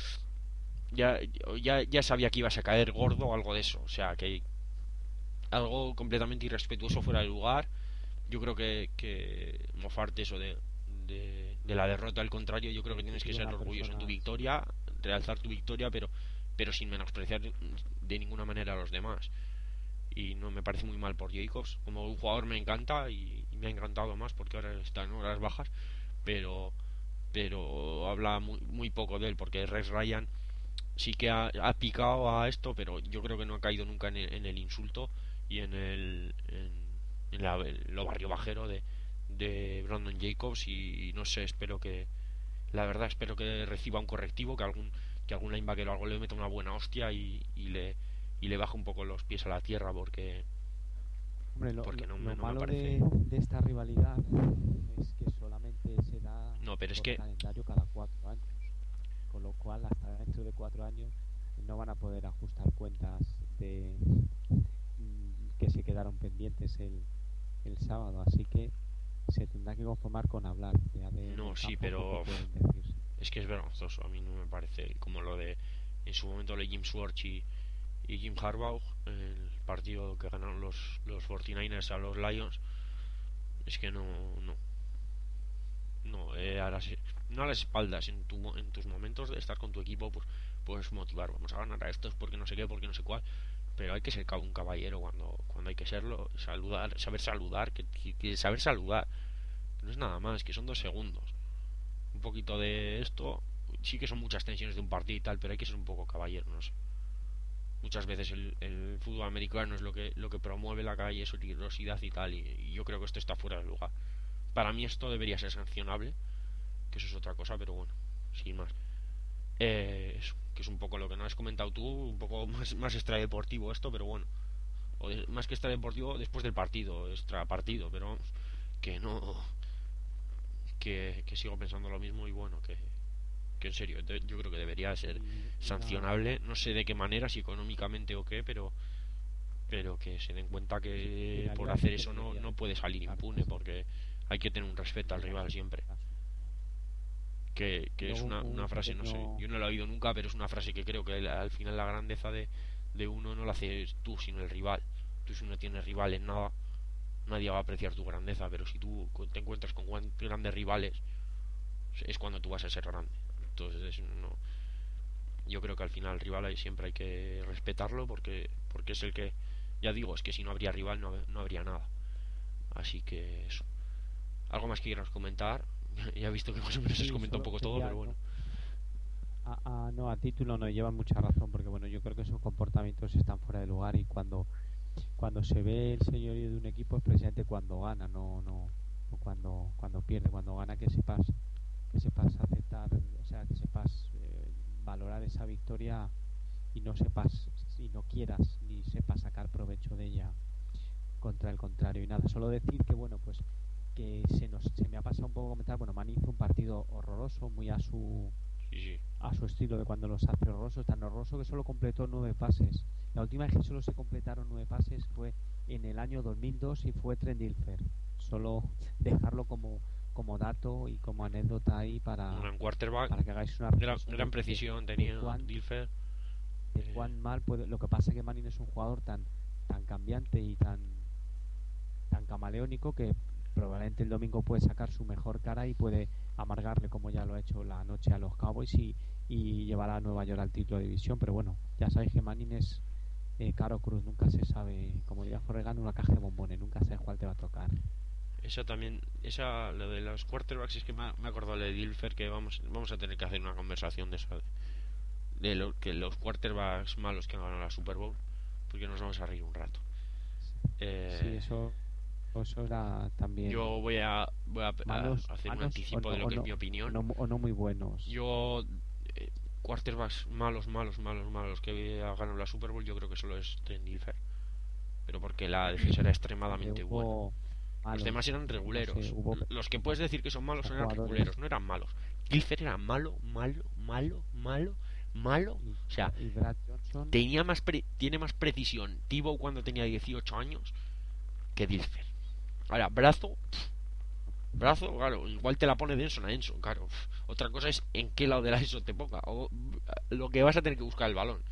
ya, ya, ya sabía que ibas a caer gordo o algo de eso. O sea, que algo completamente irrespetuoso fuera de lugar. Yo creo que, que mofarte eso de, de, de la derrota, al contrario, yo creo que tienes que ser orgulloso en tu victoria, realzar tu victoria, pero, pero sin menospreciar de ninguna manera a los demás. Y no me parece muy mal por Jacobs. Como un jugador me encanta, y, y me ha encantado más porque ahora está en horas bajas, pero pero habla muy, muy poco de él, porque Rex Ryan sí que ha, ha picado a esto, pero yo creo que no ha caído nunca en el, en el insulto y en el en, en la, en lo barrio bajero de, de Brandon Jacobs. Y no sé, espero que, la verdad, espero que reciba un correctivo, que algún que algún linebacker o algo le meta una buena hostia y, y le y le baje un poco los pies a la tierra, porque Hombre, lo, porque no, lo no malo me parece. de, de esta rivalidad es que solamente se da No, pero es por que calendario cada cuatro años, con lo cual hasta dentro de cuatro años no van a poder ajustar cuentas de que se quedaron pendientes el, el sábado, así que se tendrá que conformar con hablar ya de no, sí, pero es que es vergonzoso. A mí no me parece como lo de en su momento de Jim Schwartz y, y Jim Harbaugh, el partido que ganaron los, los cuarenta y nueve ers a los Lions. Es que no, no, no, eh, a las, no a las espaldas, en, tu, en tus momentos de estar con tu equipo, pues puedes motivar, vamos a ganar a estos porque no sé qué, porque no sé cuál, pero hay que ser un caballero cuando, cuando hay que serlo, saludar, saber saludar, que, que, que saber saludar, no es nada más, que son dos segundos, un poquito de esto, sí que son muchas tensiones de un partido y tal, pero hay que ser un poco caballero, no sé. Muchas veces el, el fútbol americano es lo que lo que promueve la calle, su peligrosidad y tal, y, y yo creo que esto está fuera de lugar. Para mí esto debería ser sancionable, que eso es otra cosa, pero bueno, sin más. Eh, eso, que es un poco lo que no has comentado tú, un poco más, más extradeportivo esto, pero bueno, o de, más que extradeportivo después del partido, extra partido, pero vamos, que no, que, que sigo pensando lo mismo, y bueno, que, que en serio, yo creo que debería ser sancionable, no sé de qué manera, si económicamente o qué, pero pero que se den cuenta que por hacer eso no, no puede salir impune, porque hay que tener un respeto al rival siempre. Que, que es una, una frase, no sé, yo no la he oído nunca, pero es una frase que creo que al final la grandeza de, de uno no la haces tú, sino el rival. Tú, si no tienes rivales, nada, nadie va a apreciar tu grandeza, pero si tú te encuentras con grandes rivales, es cuando tú vas a ser grande. Entonces, no, yo creo que al final el rival siempre hay que respetarlo, porque porque es el que, ya digo, es que si no habría rival no, no habría nada. Así que eso. ¿Algo más que quieras comentar? Ya he visto que más o menos sí, se comenta un poco todo, pero bueno. A, a, no, a título no lleva mucha razón, porque bueno, yo creo que esos comportamientos están fuera de lugar, y cuando cuando se ve el señorío de un equipo es precisamente cuando gana, no no, no cuando cuando pierde. Cuando gana, que sepas que sepas aceptar, o sea, que sepas eh, valorar esa victoria, y no sepas y no quieras ni sepas sacar provecho de ella contra el contrario. Y nada, solo decir que bueno, pues que se nos se me ha pasado un poco comentar. Bueno, Manning hizo un partido horroroso, muy a su Sí, sí. a su estilo de cuando los hace horrorosos, tan horroroso que solo completó nueve pases. La última vez que solo se completaron nueve pases fue en el año dos mil dos y fue Trent Dilfer. Solo dejarlo como como dato y como anécdota ahí para, Un gran quarterback, para que hagáis una gran, reflexión gran de- precisión de, tenía de cuán, Dilfer. de Eh, cuán mal puede. Lo que pasa es que Manning es un jugador tan tan cambiante y tan tan camaleónico que probablemente el domingo puede sacar su mejor cara y puede amargarle, como ya lo ha hecho la noche a los Cowboys, y, y llevar a Nueva York al título de división. Pero bueno, ya sabéis que Manning es eh, caro cruz, nunca se sabe, como diría Forregan, una caja de bombones, nunca sabes cuál te va a tocar. Esa también, esa, lo de los quarterbacks, es que me, me acuerdo de Dilfer, que vamos vamos a tener que hacer una conversación de esa, de, de lo, que los quarterbacks malos que han ganado la Super Bowl, porque nos vamos a reír un rato. Sí, Eh, eso, eso era también yo voy a, voy a, malos, a hacer un malos anticipo o no, de lo o que no, es mi o opinión. no, o no muy buenos. Yo, eh, quarterbacks malos, malos, malos, malos que ha ganado la Super Bowl, yo creo que solo es Trent Dilfer. Pero porque la defensa era Hombre, extremadamente buena. hubo Los malos, demás eran no reguleros. sé, hubo Los que puedes decir que son malos hubo eran jugadores reguleros, no eran malos. Dilfer era malo, malo, malo, malo, malo. y, O sea, y Brad Johnson. tenía más pre- tiene más precisión Tebow cuando tenía dieciocho años que Dilfer. Ahora, brazo, pff, brazo, claro, igual te la pone de Enson a Enson, claro. Pff. Otra cosa es en qué lado de la Enson te ponga. O lo que vas a tener que buscar el balón.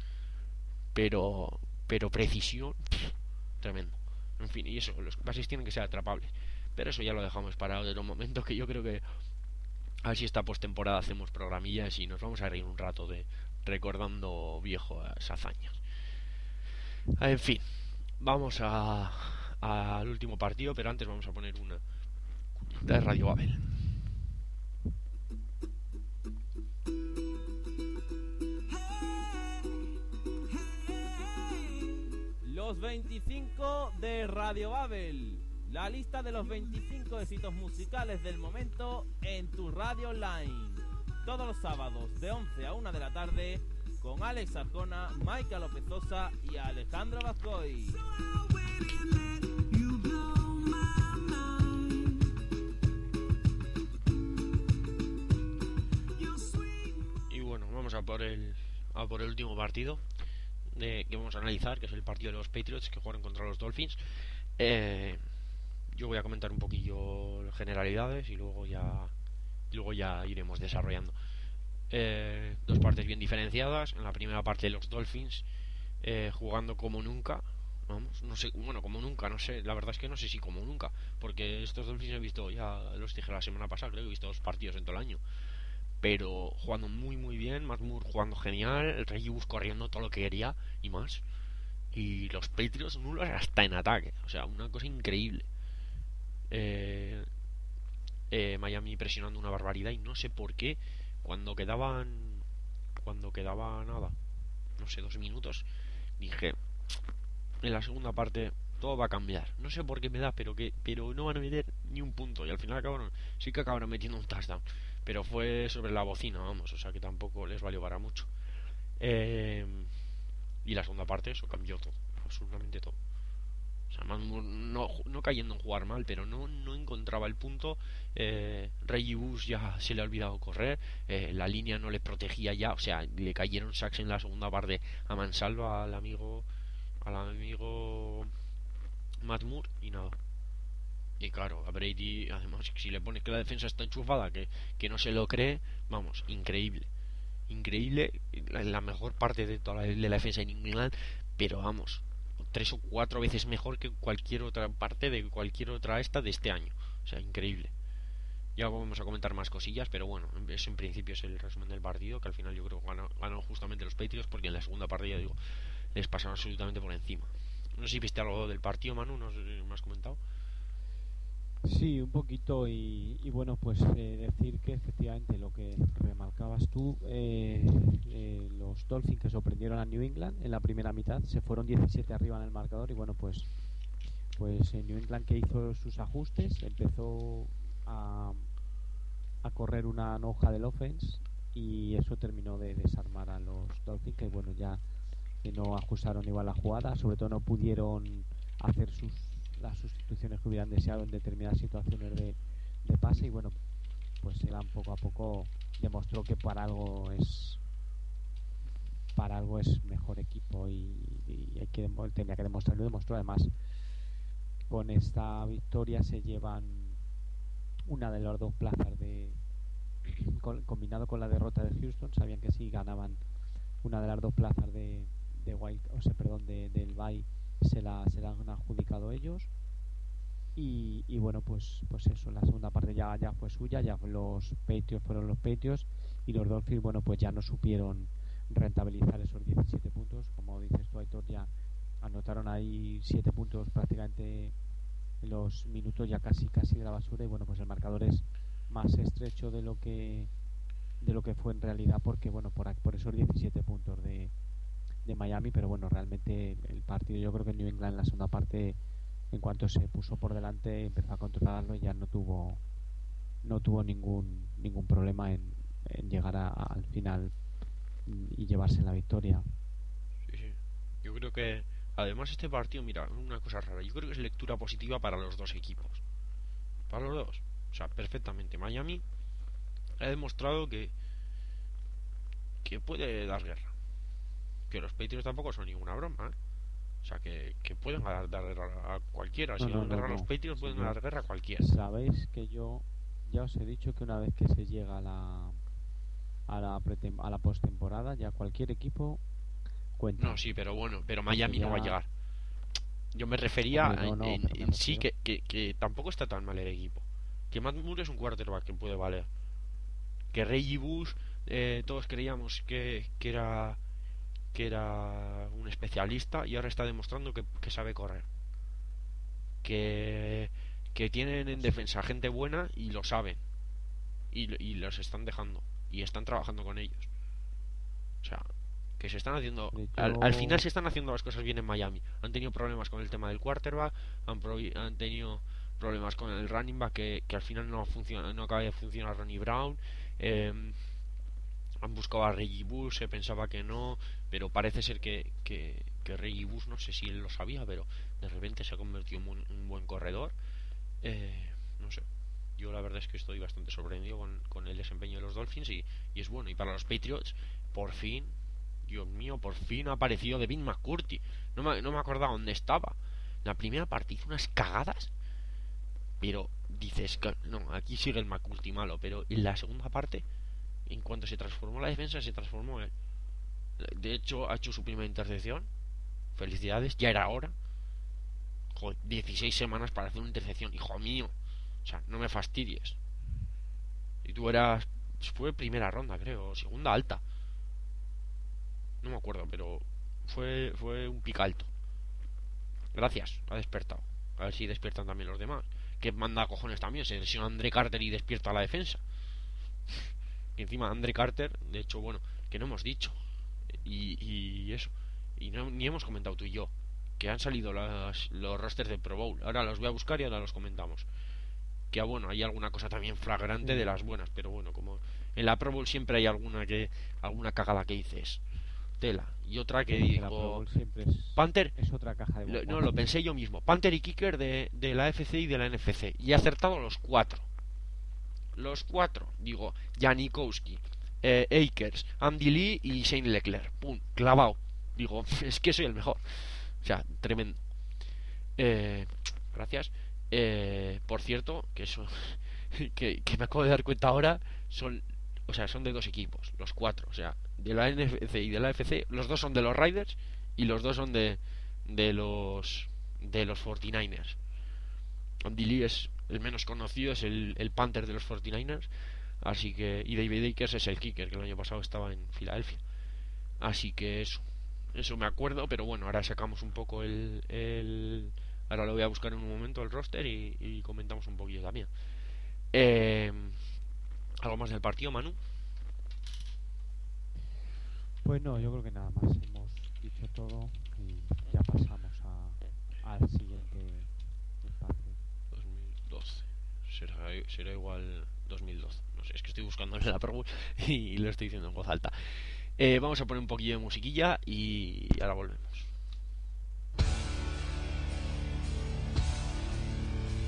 Pero, pero precisión, pff, tremendo. En fin, y eso, los pases tienen que ser atrapables. Pero eso ya lo dejamos para otro momento, que yo creo que a ver si esta postemporada hacemos programillas y nos vamos a reír un rato de recordando viejas hazañas. En fin, vamos a al último partido, pero antes vamos a poner una de Radio Babel. Los veinticinco de Radio Babel. La lista de los veinticinco éxitos musicales del momento en tu radio online. Todos los sábados de once a una de la tarde con Alex Arjona, Maika López Sosa y Alejandro Vazcoy. Y bueno, vamos a por el a por el último partido de, que vamos a analizar, que es el partido de los Patriots que jugaron contra los Dolphins. Eh, yo voy a comentar un poquillo las generalidades y luego ya y luego ya iremos desarrollando. Eh, dos partes bien diferenciadas. En la primera parte, los Dolphins eh, jugando como nunca. Vamos, no sé, bueno, como nunca, no sé. La verdad es que no sé si como nunca, porque estos Dolphins he visto, ya los dije la semana pasada, creo que he visto dos partidos en todo el año. Pero jugando muy muy bien, Matt Moore jugando genial, el Reggie Bush corriendo todo lo que quería y más. Y los Patriots nulos hasta en ataque, o sea, una cosa increíble. Eh, eh, Miami presionando una barbaridad y no sé por qué cuando quedaban cuando quedaba nada, no sé, dos minutos, dije en la segunda parte todo va a cambiar. No sé por qué me da, pero que pero no van a meter ni un punto y al final acabaron, sí que acabaron metiendo un touchdown, pero fue sobre la bocina, vamos, o sea que tampoco les valió para mucho. Eh, y la segunda parte eso cambió todo, absolutamente todo. O sea, no, no cayendo en jugar mal, pero no, no encontraba el punto. Eh, Reggie Bush ya se le ha olvidado correr. Eh, la línea no le protegía ya. O sea, le cayeron sacks en la segunda parte a mansalva al amigo, al amigo Matt Moore y nada. Y claro, a Brady, además, si le pones que la defensa está enchufada, que, que no se lo cree, vamos, increíble. Increíble, la, la mejor parte de toda la, de la defensa en England, pero vamos, tres o cuatro veces mejor que cualquier otra parte de cualquier otra esta de este año. O sea, increíble. Ya vamos a comentar más cosillas, pero bueno, eso en principio es el resumen del partido, que al final yo creo que ganó, ganó justamente los Patriots, porque en la segunda parte, ya digo, les pasaron absolutamente por encima. No sé si viste algo del partido, Manu, ¿no me has comentado? Sí, un poquito y, y bueno, pues eh, decir que efectivamente lo que remarcabas tú, eh, eh, los Dolphins que sorprendieron a New England en la primera mitad, se fueron diecisiete arriba en el marcador y bueno, pues pues eh, New England, que hizo sus ajustes, empezó a, a correr una hoja del offense y eso terminó de desarmar a los Dolphins, que bueno, ya que no ajustaron igual la jugada, sobre todo no pudieron hacer sus las sustituciones que que hubieran deseado en determinadas situaciones de, de pase, y bueno, pues Elan poco a poco demostró que para algo es para algo es mejor equipo, y, y hay que tenía que demostrarlo, y demostró. Además, con esta victoria se llevan una de las dos plazas de con, combinado con la derrota de Houston. Sabían que si ganaban una de las dos plazas de, de Wild, o sea, perdón, de, del bye, se la, se la han adjudicado ellos. Y, y bueno, pues pues eso, la segunda parte ya, ya fue suya, ya los Patriots fueron los Patriots, y los Dolphins, bueno, pues ya no supieron rentabilizar esos diecisiete puntos. Como dices tú, Aitor, ya anotaron ahí siete puntos prácticamente en los minutos ya casi casi de la basura, y bueno, pues el marcador es más estrecho de lo que de lo que fue en realidad, porque bueno, por, por esos diecisiete puntos de, de Miami. Pero bueno, realmente el partido, yo creo que New England en la segunda parte, en cuanto se puso por delante, empezó a controlarlo, y ya no tuvo no tuvo ningún ningún problema en, en llegar a, a, al final y llevarse la victoria. Sí, sí. Yo creo que además este partido, mira, una cosa rara, yo creo que es lectura positiva para los dos equipos, para los dos, o sea, perfectamente. Miami ha demostrado que que puede dar guerra, que los Patriots tampoco son ninguna broma, ¿eh? O sea, que, que pueden dar, dar guerra a cualquiera. Si no, no, dan no, guerra no. a los Patriots, pueden sí, dar guerra a cualquiera. Sabéis que yo ya os he dicho que una vez que se llega a la a la, pretem- a la postemporada, ya cualquier equipo cuenta. No, sí, pero bueno, pero Miami ya... no va a llegar. Yo me refería Hombre, no, no, en, en, en sí que, que, que tampoco está tan mal el equipo. Que Matt Moore es un quarterback que puede valer. Que Reggie Bush, eh, todos creíamos que, que era que era un especialista, y ahora está demostrando que, que sabe correr. Que que tienen en defensa gente buena y lo saben. Y, y los están dejando. Y están trabajando con ellos. O sea, que se están haciendo al, al final se están haciendo las cosas bien en Miami. Han tenido problemas con el tema del quarterback, han, pro, han tenido problemas con el running back, que, que al final no funciona, no acaba de funcionar Ronnie Brown. eh, han buscado a Reggie Bush, se pensaba que no, pero parece ser que, que, que Reggie Bush, no sé si él lo sabía, pero de repente se ha convertido en un, un buen corredor. eh, no sé, yo la verdad es que estoy bastante sorprendido con, con el desempeño de los Dolphins, y, y es bueno. Y para los Patriots, por fin, Dios mío, por fin ha aparecido Devin McCourty. No me, no me acordaba dónde estaba. La primera parte hizo unas cagadas, pero dices que no, aquí sigue el McCourty malo. Pero en la segunda parte, en cuanto se transformó la defensa, se transformó él. De hecho, ha hecho su primera intercepción. Felicidades, ya era hora. Joder, dieciséis semanas para hacer una intercepción, hijo mío. O sea, no me fastidies. Y tú eras... Fue primera ronda, creo, segunda alta. No me acuerdo, pero fue fue un pick alto. Gracias, ha despertado. A ver si despiertan también los demás. Que manda cojones también. Se lesiona Andre Carter y despierta a la defensa. Y encima Andre Carter, de hecho, bueno, que no hemos dicho. Y, y eso. Y no, ni hemos comentado tú y yo que han salido las, los rosters de Pro Bowl. Ahora los voy a buscar y ahora los comentamos. Que bueno, hay alguna cosa también flagrante de las buenas, pero bueno, como en la Pro Bowl siempre hay alguna que alguna cagada que dices tela, y otra que sí, digo es, Panther es otra caja de lo, no, lo pensé yo mismo, Panther y Kicker de, de la A F C y de la N F C, y he acertado los cuatro los cuatro, digo, Janikowski, eh, Akers, Andy Lee y Shane Leclerc, pum, clavado, digo, es que soy el mejor, o sea, tremendo. eh, gracias. Eh, por cierto, que eso que, que me acabo de dar cuenta ahora, son, o sea, son de dos equipos, los cuatro, o sea, de la N F C y de la A F C, los dos son de los Raiders y los dos son de de los de los cuarenta y nueve ers. Andy Lee es el menos conocido, es el, el Panther de los cuarenta y nueve ers, así que, y David Akers es el Kicker, que el año pasado estaba en Filadelfia, así que eso eso me acuerdo. Pero bueno, ahora sacamos un poco el, el ahora lo voy a buscar en un momento el roster y, y comentamos un poquillo también. Eh, ¿Algo más del partido, Manu? Pues no, yo creo que nada más. Hemos dicho todo y ya pasamos a, al siguiente espacio. dos mil doce. Será, será igual dos mil doce. No sé, es que estoy buscando en la Pro Bowl y lo estoy diciendo en voz alta. Eh, vamos a poner un poquillo de musiquilla y ahora volvemos.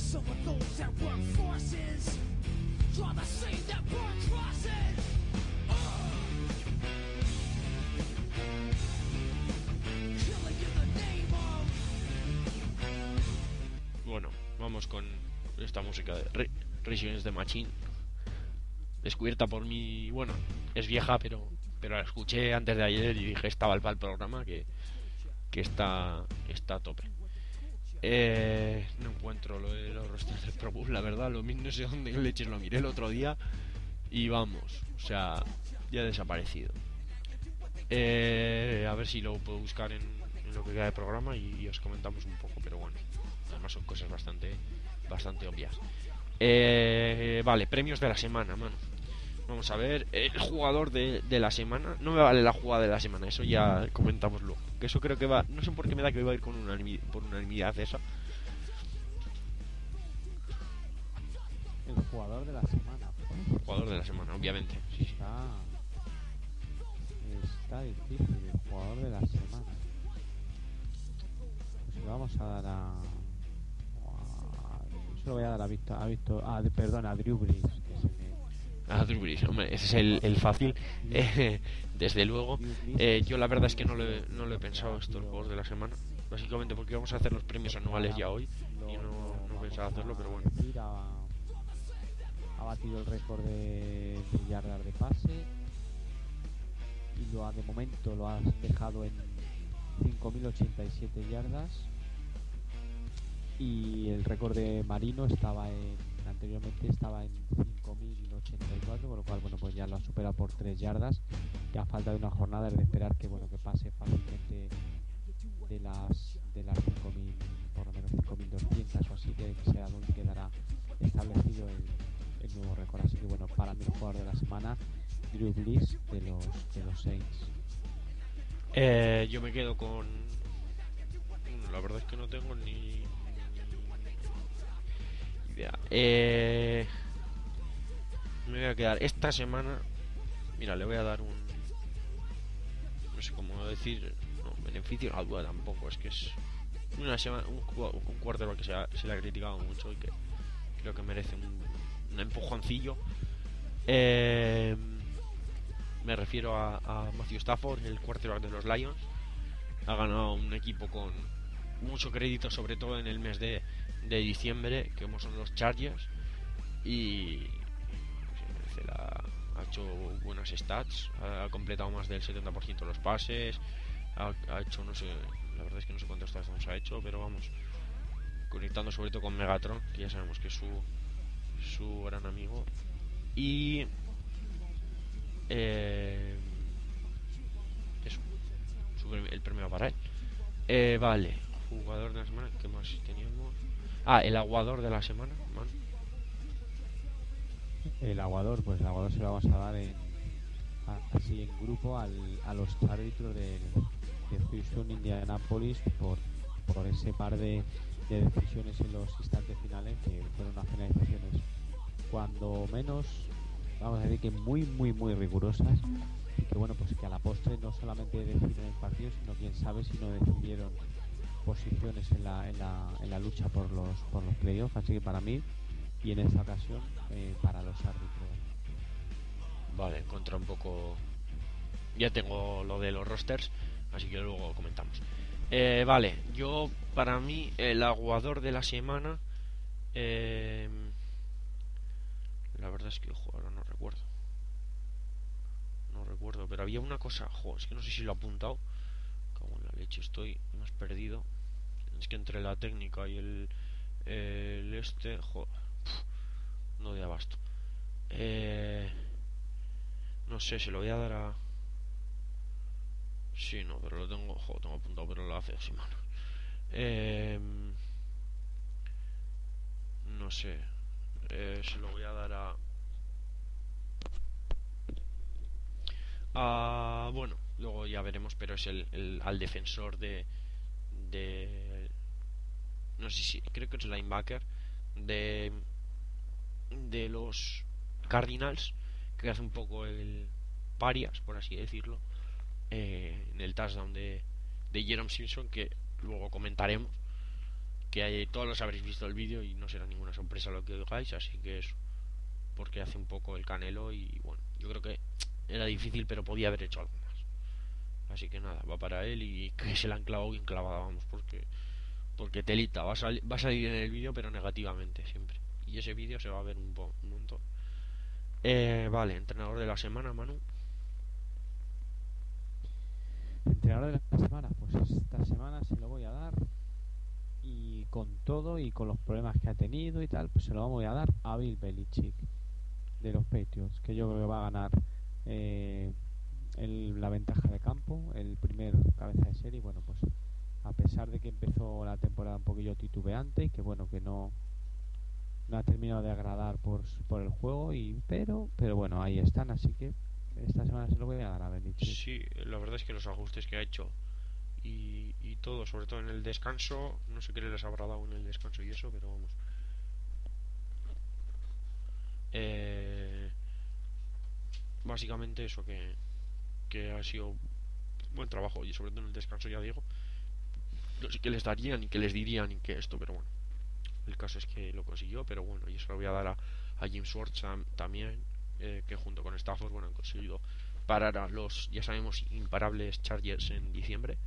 Some of those that work forces draw the same that burn crosses. Killing in the name of. Bueno, vamos con esta música de Re- Rage Against the Machine, descubierta por mí. Bueno, es vieja, pero pero la escuché antes de ayer y dije estaba para el programa que que está está a tope. Eh, no encuentro lo de los rostros del Pro Bowl, la verdad, lo mismo no sé dónde leches lo miré el otro día y vamos, o sea, ya ha desaparecido. Eh, a ver si lo puedo buscar en, en lo que queda de programa y, y os comentamos un poco, pero bueno, además son cosas bastante bastante obvias. Eh, vale, premios de la semana, mano. Vamos a ver, el jugador de, de la semana. No me vale la jugada de la semana, eso ya comentamos luego. Que eso creo que va, no sé por qué me da que va a ir con unanimidad, por unanimidad esa. El jugador de la semana. El jugador de la semana, obviamente. Sí, sí. Está, está difícil el jugador de la semana. Pues le vamos a dar a. a se lo voy a dar a Víctor, a Víctor, a, perdón, a Drew Brees, que se me. Ah, Drew Brees, hombre, ese es el, el fácil. Eh, desde luego. Eh, yo la verdad es que no lo, he, no lo he pensado esto, el jugador de la semana. Básicamente porque vamos a hacer los premios anuales ya hoy. Y no, no pensaba hacerlo, pero bueno. Ha, ha batido el récord de, de yardas de pase. Y lo ha, de momento lo has dejado en cinco mil ochenta y siete yardas. Y el récord de Marino estaba en anteriormente estaba en cinco mil ochenta y cuatro, con lo cual bueno, pues ya lo ha superado por tres yardas. Ya a falta de una jornada es de esperar que bueno que pase fácilmente de las de las cinco mil, por lo menos cinco mil doscientas o así, que será donde quedará establecido el, el nuevo récord. Así que bueno, para mí el jugador de la semana, Drew Brees de los de los Saints. Eh, yo me quedo con, la verdad es que no tengo ni idea. Eh, me voy a quedar esta semana. Mira, le voy a dar un, no sé cómo decir, no, beneficio a la duda tampoco. Es que es una semana, un, un quarterback que se, ha, se le ha criticado mucho y que creo que merece un, un empujoncillo. Eh, me refiero a, a Matthew Stafford, el quarterback de los Lions. Ha ganado un equipo con mucho crédito, sobre todo en el mes de, de diciembre, que como son los Chargers, y se la, ha hecho buenas stats, ha completado más del setenta por ciento de los pases, ha, ha hecho, no sé, la verdad es que no sé cuántos touchdowns ha hecho, pero vamos, conectando sobre todo con Megatron, que ya sabemos que es su, su gran amigo, y eh, eso, su, el premio para él. Eh, vale, jugador de la semana, ¿qué más teníamos? Ah, el aguador de la semana, man. El aguador, pues el aguador se lo vamos a dar en, a, así en grupo al, a los árbitros de, de Houston, Indianapolis, por, por ese par de, de decisiones en los instantes finales, que fueron unas penalizaciones cuando menos, vamos a decir que muy, muy, muy rigurosas, y que bueno, pues que a la postre no solamente decidieron el partido, sino quién sabe si no decidieron posiciones en la, en la, en la lucha por los, por los playoffs. Así que para mí, y en esta ocasión, eh, para los árbitros. Vale, contra un poco. Ya tengo lo de los rosters, así que luego comentamos. Eh, vale, yo para mí el aguador de la semana, eh, la verdad es que ojo, ahora no recuerdo. No recuerdo, pero había una cosa, jo, es que no sé si lo he apuntado. Como en la leche, estoy más perdido. Es que entre la técnica y el, el este, jo, pf, no de abasto. Eh, no sé, se lo voy a dar a. Sí, no, pero lo tengo, jo, tengo apuntado, pero lo hace dos semanas. Eh, no sé, eh, se lo voy a dar a. a bueno, luego ya veremos, pero es el, el al defensor de de no sé si creo que es linebacker de de los Cardinals, que hace un poco el parias, por así decirlo, eh, en el touchdown de de Jerome Simpson, que luego comentaremos, que hay, todos los habréis visto el vídeo y no será ninguna sorpresa lo que oigáis, así que eso, porque hace un poco el Canelo y bueno, yo creo que era difícil pero podía haber hecho algo más, así que nada, va para él y que se la han clavado bien clavada, vamos, porque porque telita, va a, sal, va a salir en el vídeo pero negativamente siempre, y ese vídeo se va a ver un, un montón. Eh, vale, entrenador de la semana, Manu. Entrenador de la semana, pues esta semana se lo voy a dar, y con todo y con los problemas que ha tenido y tal, pues se lo voy a dar a Bill Belichick de los Patriots, que yo creo que va a ganar eh, el, la ventaja de campo, el primer cabeza de serie. Bueno, pues a pesar de que empezó la temporada un poquillo titubeante y que bueno, que no no ha terminado de agradar por, por el juego, y pero pero bueno, ahí están, así que esta semana se lo voy a dar a Belichick. Sí, la verdad es que los ajustes que ha hecho y, y todo, sobre todo en el descanso, no sé qué les habrá dado en el descanso y eso, pero vamos. Eh, básicamente eso, que, que ha sido buen trabajo, y sobre todo en el descanso, ya digo, no sé qué les darían y qué les dirían y qué esto, pero bueno, el caso es que lo consiguió. Pero bueno, y eso lo voy a dar a, a Jim Schwartz también, eh, que junto con Stafford, bueno, han conseguido parar a los, ya sabemos, imparables Chargers en diciembre.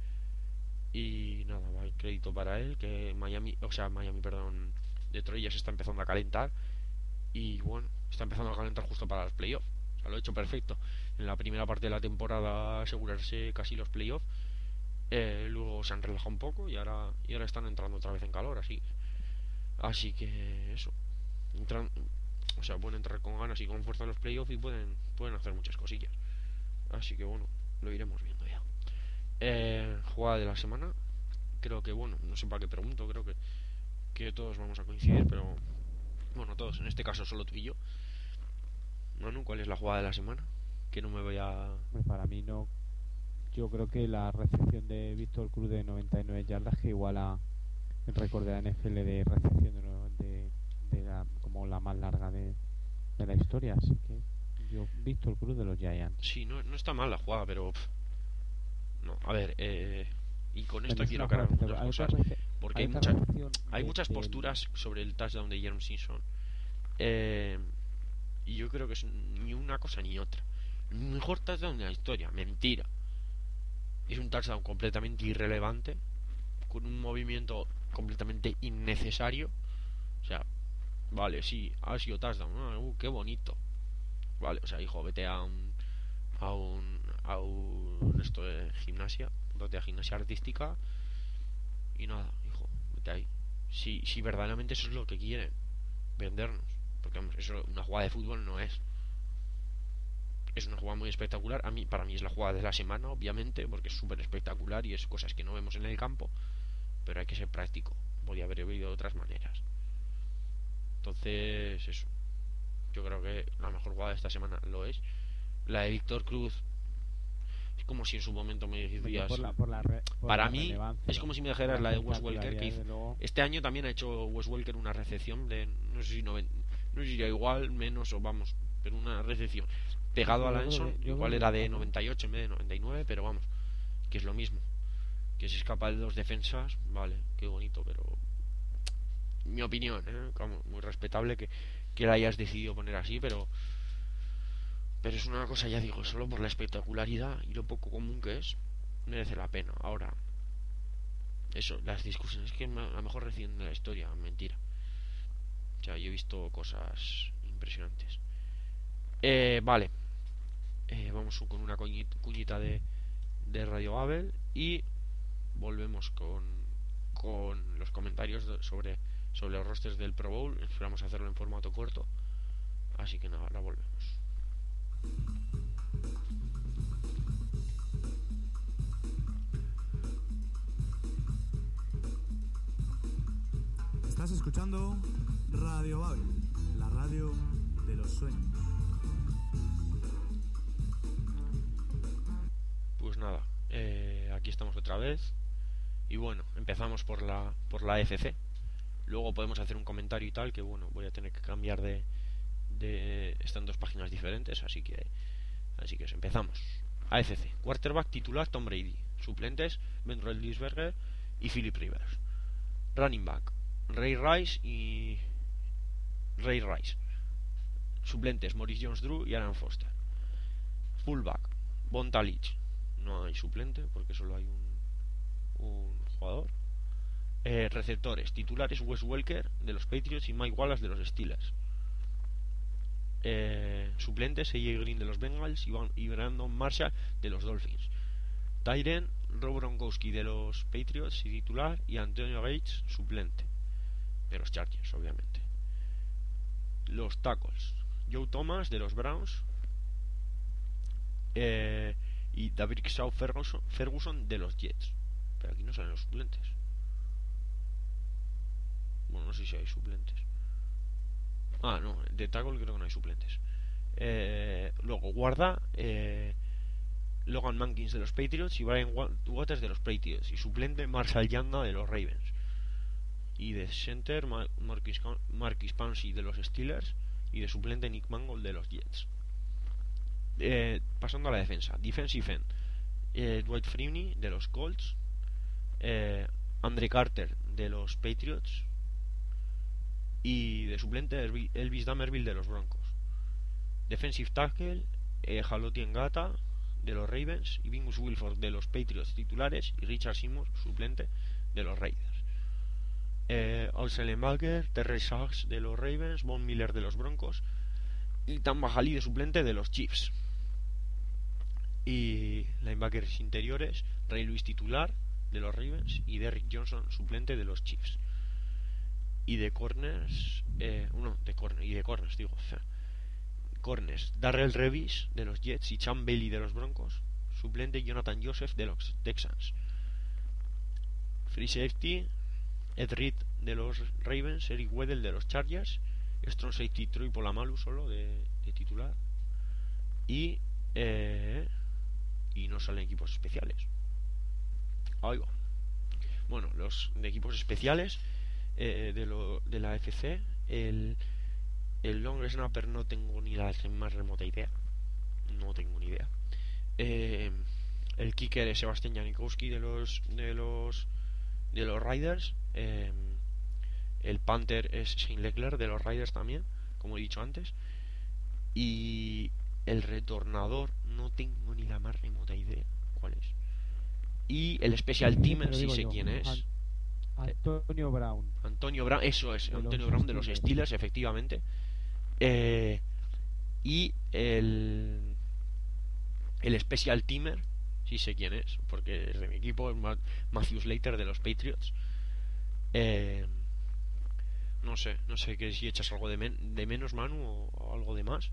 Y nada, va el crédito para él, que Miami, o sea, Miami, perdón, Detroit ya se está empezando a calentar. Y bueno, está empezando a calentar justo para los playoffs. O sea, lo he hecho perfecto. En la primera parte de la temporada asegurarse casi los playoffs. Eh, luego se han relajado un poco y ahora y ahora están entrando otra vez en calor, así así que eso. Entran, o sea, pueden entrar con ganas y con fuerza en los playoffs y pueden pueden hacer muchas cosillas. Así que bueno, lo iremos viendo ya. Eh, jugada de la semana. Creo que bueno, no sé para qué pregunto, creo que que todos vamos a coincidir, pero bueno, todos, en este caso solo tú y yo. Manu, ¿cuál es la jugada de la semana? Que no me voy a... Para mí no. Yo creo que la recepción de Víctor Cruz de noventa y nueve yardas, que iguala el récord de la N F L de recepción de, de, de la, como la más larga de, de la historia. Así que yo, Víctor Cruz de los Giants. Sí, no, no está mal la jugada, pero pff, no, a ver, eh, y con esto Bueno, quiero es una aclarar jugada, muchas hay cosas, otra rece- porque hay hay, otra mucha, recepción hay de- muchas de- posturas sobre el touchdown de Jerome Simpson, eh, y yo creo que es ni una cosa ni otra. El mejor touchdown de la historia, mentira. Es un touchdown completamente irrelevante, con un movimiento completamente innecesario. O sea, vale, sí, ha sido touchdown, ¿no? Uh, qué bonito. Vale, o sea, hijo, vete a un a un a un esto de gimnasia, de a gimnasia artística y nada, hijo, vete ahí. Si si verdaderamente eso es lo que quieren, vendernos, porque vamos, eso una jugada de fútbol no es. Es una jugada muy espectacular. A mí, para mí es la jugada de la semana, obviamente, porque es súper espectacular y es cosas que no vemos en el campo. Pero hay que ser práctico. Podía haber habido de otras maneras. Entonces, eso. Yo creo que la mejor jugada de esta semana lo es. La de Víctor Cruz. Es como si en su momento me decías. por la, por la re, por para la mí, es ¿no? como si me dijeras la de Wes Welker, que hizo. Luego... Este año también ha hecho Wes Welker una recepción de. No sé si no, no sé si era igual, menos o vamos. Pero una recepción pegado a Lanson, igual era de noventa y ocho en vez de noventa y nueve, pero vamos, que es lo mismo, que se escapa de dos defensas, vale, qué bonito, pero mi opinión, ¿eh? Como, muy respetable que, que la hayas decidido poner así, pero pero es una cosa, ya digo, solo por la espectacularidad y lo poco común que es, merece la pena. Ahora, eso, las discusiones, que la mejor recepción de la historia, mentira. O sea, yo he visto cosas impresionantes. Eh, vale, eh, vamos con una cuñita de, de Radio Babel y volvemos con, con los comentarios de, sobre, sobre los rosters del Pro Bowl. Esperamos hacerlo en formato corto, así que nada, ahora volvemos. Estás escuchando Radio Babel, la radio de los sueños. Pues nada, eh, aquí estamos otra vez. Y bueno, empezamos por la por la A F C. Luego podemos hacer un comentario y tal, que bueno, voy a tener que cambiar de, de están dos páginas diferentes, así que así que empezamos. A F C, quarterback titular Tom Brady, suplentes Ben Roethlisberger y Philip Rivers. Running back Ray Rice y Ray Rice. Suplentes: Maurice Jones-Drew y Alan Foster. Fullback: Von Talich. No hay suplente porque solo hay un, un jugador. Eh, receptores titulares: Wes Welker de los Patriots y Mike Wallace de los Steelers. Eh, suplentes: A J Green de los Bengals y, Van, y Brandon Marshall de los Dolphins. Tyren: Rob Gronkowski de los Patriots y titular, y Antonio Gates suplente de los Chargers, obviamente. Los tackles: Joe Thomas de los Browns eh, y David Shaw Ferguson, Ferguson de los Jets. Pero aquí no salen los suplentes. Bueno, no sé si hay suplentes. Ah, no, de tackle creo que no hay suplentes. Eh, luego guarda eh, Logan Mankins de los Patriots y Brian Waters de los Patriots, y suplente Marshall Yanda de los Ravens. Y de center Mar- Marquis, Marquis Pouncey de los Steelers, y de suplente Nick Mangold de los Jets. Eh, pasando a la defensa: defensive end, eh, Dwight Freeney de los Colts, eh, Andre Carter de los Patriots, y de suplente Elvis Dumervil de los Broncos. Defensive tackle, eh, Haloti Ngata de los Ravens y Vingus Wilfork de los Patriots titulares, y Richard Seymour suplente de los Raiders. eh, Alselenbacher, Terry Sachs de los Ravens, Von Miller de los Broncos y Tamba Hali de suplente de los Chiefs. Y linebackers interiores: Ray Lewis titular de los Ravens y Derrick Johnson suplente de los Chiefs. Y de corners, eh, uno de corners y de corners digo, corners: Darrell Revis de los Jets y Champ Bailey de los Broncos, suplente Jonathan Joseph de los Texans. Free safety: Ed Reed de los Ravens, Eric Weddle de los Chargers, strong safety Troy Polamalu solo de, de titular, y eh, y no salen equipos especiales. Ahí va. Bueno, los de equipos especiales eh, de, lo, de la A F C, el el long snapper no tengo ni la más remota idea, no tengo ni idea. Eh, el kicker es Sebastian Janikowski de los de los de los Raiders. Eh, el punter es Shane Leclerc de los Raiders también, como he dicho antes. Y el retornador no tengo ni la más remota idea cuál es. Y el special teamer sí sé quién es. Antonio Brown. Antonio Brown, eso es, de Antonio los Brown de los Steelers. Steelers, efectivamente. Eh, y el el special teamer sí sé quién es, porque es de mi equipo, es Ma- Matthew Slater de los Patriots. Eh, no sé, no sé que si echas algo de, men- de menos, Manu, o, o algo de más.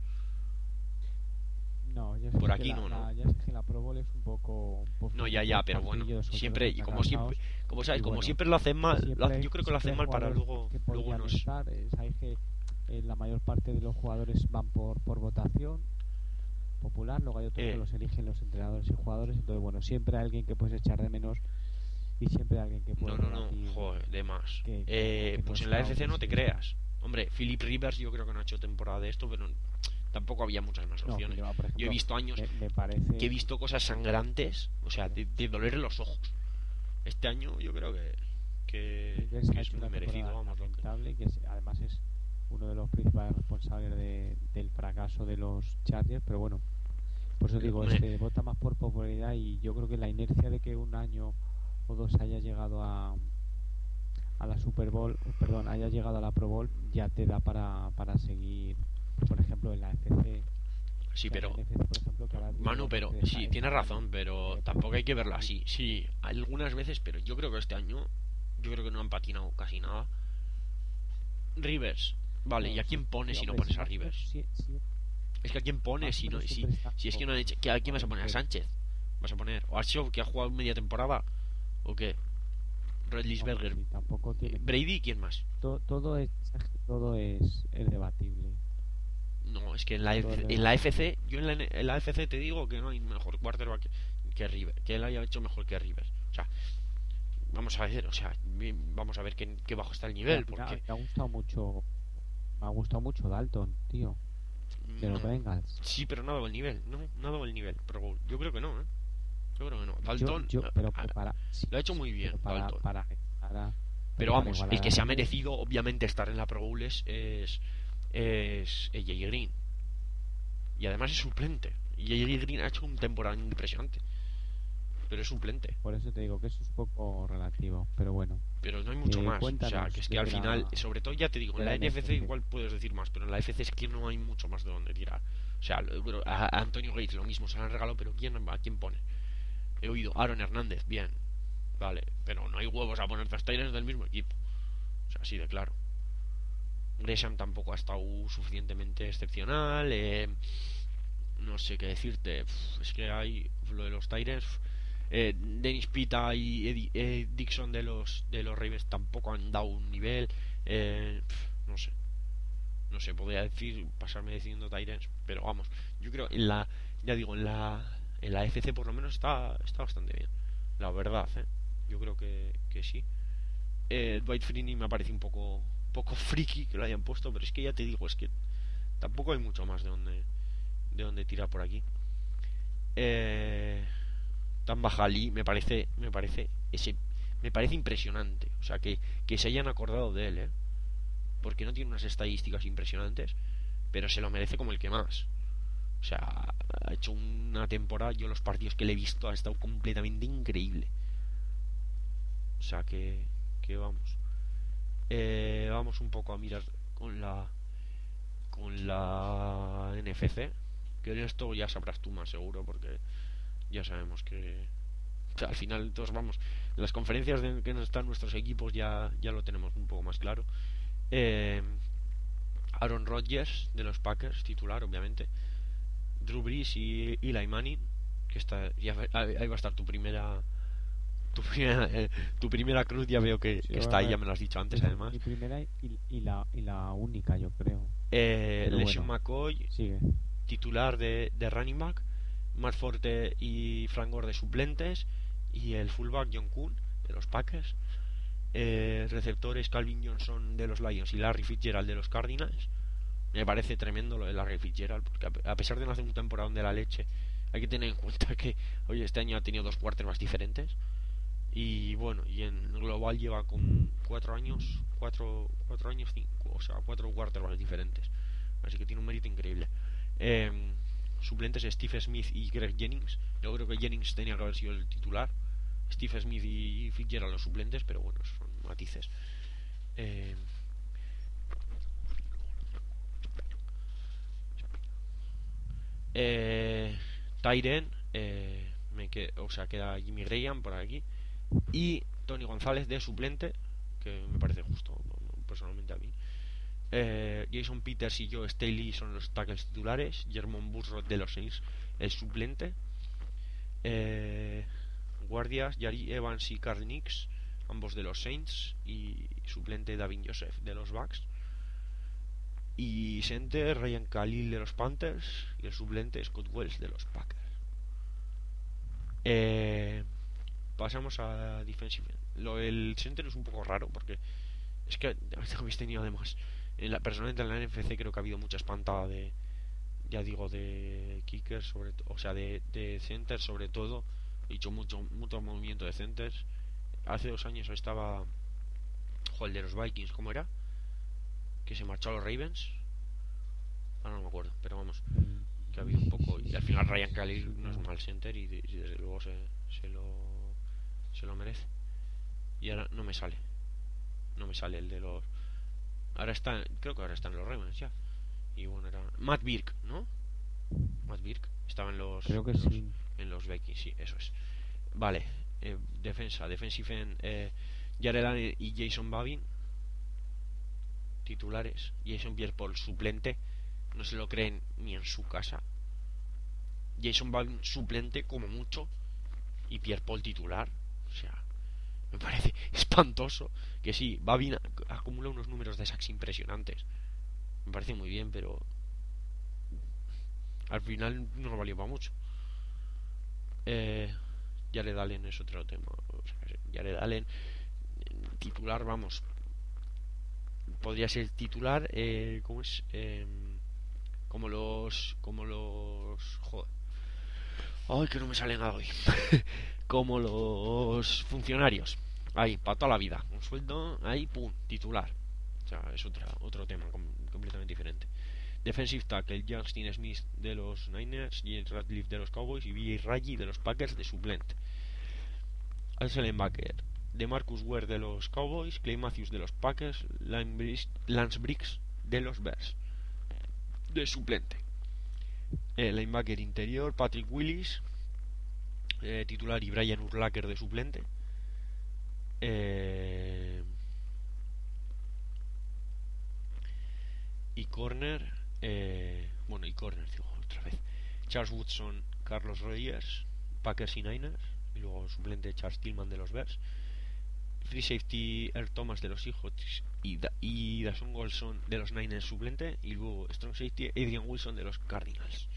No, ya Por sé aquí que la, no, ¿no? la- ya sé que la Pro Bowl es un poco, un poco No, ya, ya, pero bueno, partidos, sobre siempre, todo y como siempre, fracasados. como sabes, Y como bueno, siempre lo hacen mal, Siempre lo hace- hay- yo creo que lo siempre hacen hay mal para jugadores luego, que luego podrían nos... estar, eh, sabéis que eh, la mayor parte de los jugadores van por, por votación popular, luego hay otros Eh. que los eligen los entrenadores y jugadores, entonces bueno, siempre hay alguien que puedes echar de menos y siempre hay alguien que puede No, no, no, rebatir. joder, de más. que- que- Eh, que no pues en está la F C o que no te sí creas. Hombre, Philip Rivers yo creo que no ha hecho temporada de esto, pero tampoco había muchas más No, opciones. Filipa, por ejemplo, Yo he visto años me, me parece que he visto cosas sangrantes, o sea, de, de doler en los ojos. Este año yo creo que, que, Rivers que ha es hecho muy una merecido, temporada vamos. Lo que- lamentable, que es- además es uno de los principales responsables de- del fracaso de los Chargers, pero bueno, por eso digo, Hombre. este vota más por popularidad, y yo creo que la inercia de que un año o dos haya llegado a a la Super Bowl, perdón, haya llegado a la Pro Bowl, ya te da para, para seguir, por ejemplo, en la F C. Sí, O sea, pero... en la N F C, por ejemplo, que ahora Manu, digamos pero que sí, esa- tienes esa- razón, pero eh, tampoco hay que verlo así. Sí, algunas veces, pero yo creo que este año, yo creo que no han patinado casi nada. Rivers, vale, no, ¿y a sí, quién pones sí, si no hombre, pones si a más o menos, Rivers? sí, sí, Es que a quién pones más o si no, menos si, siempre está si es que no han hecho, ¿que ¿a quién vas a poner? ¿A Sánchez? ¿Vas a poner? ¿O a Shaw, que ha jugado media temporada? ¿O qué? Redlisberger. sí, tampoco tiene, Brady, ¿quién más? to- todo es todo es, es debatible. No, es que en la, Todo F- es en la debatible. F C, yo en la, N- en la F C te digo que no hay mejor quarterback que, que Rivers, que él haya hecho mejor que Rivers. O sea, vamos a ver, o sea, vi- vamos a ver qué, qué bajo está el nivel, Mira, porque me ha gustado mucho, me ha gustado mucho Dalton, tío, de los no, Bengals. sí, pero no ha dado el nivel, no, no ha dado el nivel, pero yo creo que no, ¿eh? Yo creo que no. Yo, Dalton yo, eh, pero ah, para, sí, lo ha hecho muy sí, bien, pero para, Dalton. para, para, Pero para vamos, igualar el que a se ha Ramírez. merecido obviamente estar en la Pro Bowl es es, es A J Green. Y además es suplente. Y A J Green ha hecho un temporada impresionante. Pero es suplente. Por eso te digo que eso es un poco relativo, pero bueno. Pero no hay mucho Eh, más. O sea, cuéntanos que es que de al la- final, sobre todo ya te digo, de en la la N F C N F C. igual puedes decir más, pero en la F C es que no hay mucho más de donde tirar. O sea, lo- a a Antonio Gates lo mismo se lo han regalado, pero ¿quién, ¿a quién pone? He oído Aaron Hernández, bien. Vale, pero no hay huevos a poner tres Tyrants del mismo equipo. O sea, así de claro. Gresham tampoco ha estado suficientemente excepcional. Eh, no sé qué decirte. Pff, es que hay lo de los Tyrants. Eh, Dennis Pita y Eddie, eh, Dixon de los de los Ravens tampoco han dado un nivel. Eh, pff, no sé. No sé, podría decir, pasarme diciendo Tyrants, pero vamos, yo creo en la, ya digo, en la en la F C por lo menos está está bastante bien. La verdad, ¿eh? Yo creo que, que sí. Eh, Dwight Freeney me parece un poco poco friki que lo hayan puesto, pero es que ya te digo, es que tampoco hay mucho más de donde de donde tirar por aquí. Eh, Tamba Hali me parece me parece ese me parece impresionante, o sea que que se hayan acordado de él, ¿eh? Porque no tiene unas estadísticas impresionantes, pero se lo merece como el que más. O sea, ha hecho una temporada, yo los partidos que le he visto ha estado completamente increíble. O sea que que vamos. Eh, vamos un poco a mirar con la con la N F C, que en esto ya sabrás tú más seguro, porque ya sabemos que, o sea, al final todos vamos, las conferencias de que están nuestros equipos ya ya lo tenemos un poco más claro. eh, Aaron Rodgers de los Packers, titular obviamente. Drew Brees y Eli Manning, que está ya, ahí va a estar tu primera tu primera, eh, tu primera cruz, ya veo que, Sí, que está ahí, bueno, ya me lo has dicho antes Esa es además. mi primera y, y la, y la única, yo creo. eh, Pero LeSean bueno, McCoy, sigue. titular de, de running back. Matt Forte y Frank Gore de suplentes, y el fullback John Kuhn de los Packers. Eh, receptores Calvin Johnson de los Lions y Larry Fitzgerald de los Cardinals. Me parece tremendo lo de Larry Fitzgerald, porque a pesar de no hacer un temporadón de la leche, hay que tener en cuenta que oye, este año ha tenido dos quarterbacks diferentes. Y bueno, y en global lleva con cuatro años, cuatro, cuatro años, cinco, o sea, cuatro quarterbacks diferentes. Así que tiene un mérito increíble. Eh, suplentes Steve Smith y Greg Jennings. Yo creo que Jennings tenía que haber sido el titular. Steve Smith y Fitzgerald los suplentes, pero bueno, son matices. Eh, eh, Tyren, eh, me que, o sea, queda Jimmy Graham por aquí y Tony González de suplente, que me parece justo personalmente a mí. eh, Jason Peters y Joe Staley son los tackles titulares. Jermon Burrow de los Saints el suplente. eh, guardias Jari Evans y Carl Nix, ambos de los Saints, y suplente Davin Joseph de los Bucks. Y center Ryan Khalil de los Panthers y el suplente Scott Wells de los Packers. Eh, pasamos a defensive. Lo el center es un poco raro porque es que habéis tenido además en la, personalmente en la N F C creo que ha habido mucha espantada de, ya digo, de kickers, sobre o sea de, de centers sobre todo. He dicho mucho mucho movimiento de centers. Hace dos años estaba jo, el de los Vikings, ¿cómo era? Que se marchó a los Ravens. Ahora no me acuerdo, pero vamos, que ha habido un poco. Y al final Ryan Khalil no es mal center y, y desde luego se, se lo se lo merece. Y ahora no me sale. No me sale el de los. Ahora está, creo que ahora está en los Ravens ya. Y bueno, era Matt Birk, ¿no? Matt Birk estaba en los. Creo que en los, sí. En los Vikings, sí, eso es. Vale, eh, defensa, defensive end, eh, Jared Allen y Jason Babin titulares. Jason Pierre-Paul suplente, no se lo creen ni en su casa. Jason Babin suplente como mucho y Pierre-Paul titular. O sea, me parece espantoso. Que sí, Babin acumula unos números de sacks impresionantes, me parece muy bien, pero al final no lo valió para mucho. eh, Jared Allen es otro tema. O sea, Jared Allen titular, vamos, podría ser titular, eh, ¿cómo es? Eh, como los como los joder, ay, que no me sale nada hoy. Como los funcionarios, ahí, para toda la vida. Un sueldo ahí, pum, titular. O sea, es otra, otro tema com- completamente diferente. Defensive tackle, Justin Smith de los Niners, James Radcliffe de los Cowboys y B J Raji de los Packers de suplente. Al linebacker, DeMarcus Ware de los Cowboys, Clay Matthews de los Packers, Lance Briggs de los Bears de suplente. El linebacker interior, Patrick Willis eh, titular y Brian Urlacher de suplente. Eh, y corner, eh, bueno, y corner, digo otra vez. Charles Woodson, Carlos Rogers, Packers y Niners. Y luego suplente Charles Tillman de los Bears. Free safety Earl Thomas de los Seahawks y, da y Dawson Golson de los Niners suplente. Y luego strong safety Adrian Wilson de los Cardinals.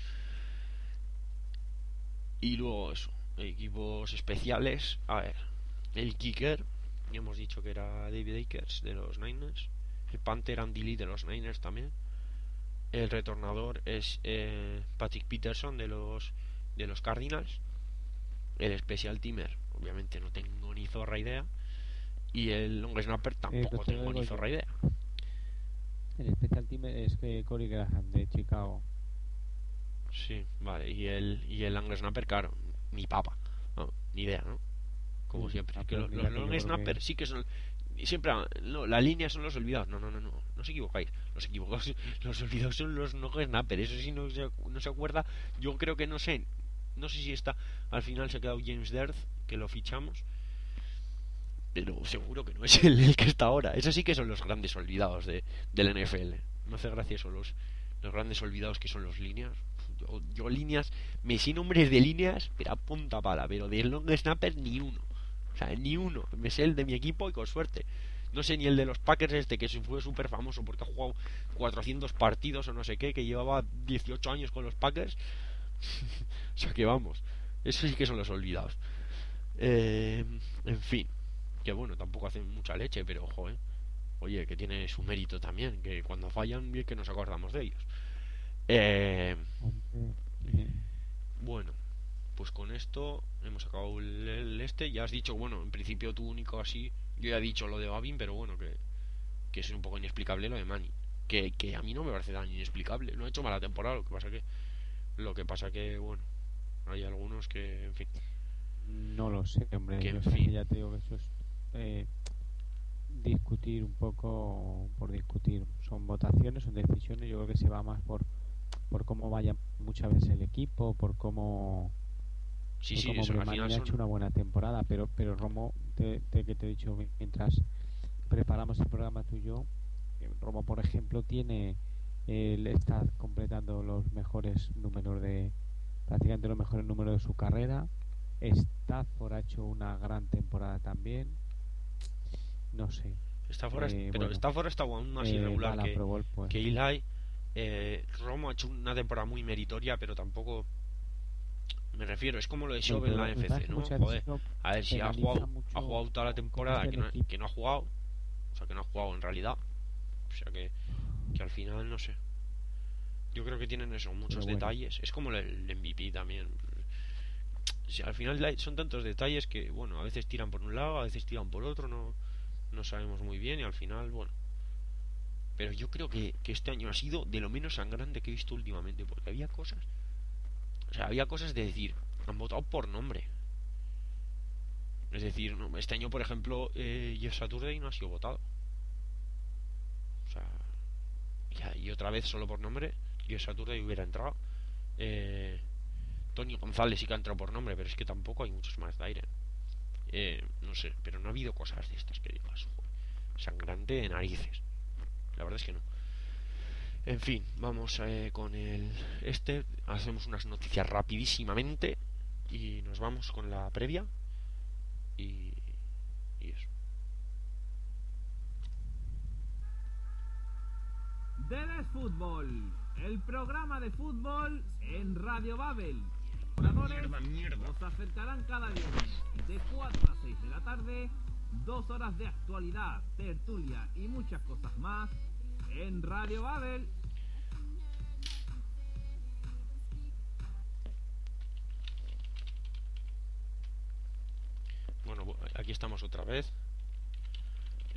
Y luego eso, equipos especiales. A ver, el kicker, ya hemos dicho que era David Akers de los Niners. El Panther Andy Lee de los Niners también. El retornador es eh, Patrick Peterson de los de los Cardinals. El special teamer, obviamente no tengo ni zorra idea. Y el long snapper tampoco Eh, tengo ni zorra idea. El special teamer es que Corey Graham de Chicago. Sí, vale. Y el y el long snapper, claro, ni papa, no, ni idea, ¿no? Como Sí, siempre. ah, Que pues los, mira los que yo long creo snappers que- sí que son. Y siempre, no, la línea son los olvidados. No, no, no, no, no os equivocáis. Los equivocados, los olvidados son los no snappers. Eso sí no se, no se acuerda. Yo creo que no sé. No sé si está. Al final se ha quedado James Dearth, que lo fichamos. Pero seguro que no es el, el que está ahora. Esos sí que son los grandes olvidados de, del N F L. Me hace gracia eso, los, los grandes olvidados que son los líneas. Yo, yo líneas, me sé nombres de líneas, pero a punta pala. Pero de long snapper ni uno. O sea, ni uno. Me sé el de mi equipo y con suerte. No sé ni el de los Packers este, que fue súper famoso porque ha jugado cuatrocientos partidos o no sé qué, que llevaba dieciocho años con los Packers. O sea que vamos, esos sí que son los olvidados. Eh, en fin, que bueno, tampoco hacen mucha leche, pero ojo, eh. Oye, que tiene su mérito también, que cuando fallan, bien que nos acordamos de ellos. Eh, Hombre, eh, bueno, pues con esto hemos acabado el, el este. Ya has dicho, bueno, en principio tu único así. Yo ya he dicho lo de Babin, pero bueno, que, que es un poco inexplicable lo de Manny. Que, que a mí no me parece tan inexplicable. No ha hecho mala temporada, lo que pasa que. Lo que pasa que, bueno, hay algunos que, en fin. no lo sé, hombre. Que, en Yo sé fin. que ya te digo que eso es eh, discutir un poco por discutir. Son votaciones, son decisiones. Yo creo que se va más por por cómo vaya muchas veces el equipo, por cómo Sí, por sí, cómo eso al Manny final ha son. hecho una buena temporada, pero pero Romo, te, te- que te he dicho mientras preparamos el programa tú y yo, eh, Romo, por ejemplo, tiene él está completando los mejores números de prácticamente los mejores números de su carrera. Stafford ha hecho una gran temporada también. No sé. Stafford, es- Eh, pero bueno, Stafford está aún más eh, irregular va a la que, Pro Bowl, pues. que Eli. Eh, Romo ha hecho una temporada muy meritoria, pero tampoco. Me refiero, es como lo de Bueno, Shove en pero la me N F parece C, que ¿no? muchas Joder, veces no a ver si ha penaliza jugado, mucho ha jugado toda la cómo temporada esté que el no, equipo. que no ha jugado, o sea, que no ha jugado en realidad. O sea, que, que al final, no sé. Yo creo que tienen eso, muchos bueno. detalles. Es como el M V P también. Si al final la- son tantos detalles que, bueno, a veces tiran por un lado, a veces tiran por otro, no, no sabemos muy bien y al final, bueno. Pero yo creo que, que este año ha sido de lo menos sangrante que he visto últimamente, porque había cosas, o sea, había cosas de decir, han votado por nombre. Es decir, no, este año, por ejemplo, eh, Jeff Saturday no ha sido votado. O sea, ya, y otra vez solo por nombre, Jeff Saturday hubiera entrado. Eh, Tony González sí que ha entrado por nombre, pero es que tampoco hay muchos más de aire. Eh, no sé, pero no ha habido cosas de estas que digas, joder, sangrante de narices. La verdad es que no. En fin, vamos eh, con el este. Hacemos unas noticias rapidísimamente y nos vamos con la previa. Y, y eso. Debes Fútbol, el programa de fútbol en Radio Babel. Colaboradores os acercarán cada viernes de cuatro a seis de la tarde, dos horas de actualidad, tertulia y muchas cosas más en Radio Babel. Bueno, aquí estamos otra vez.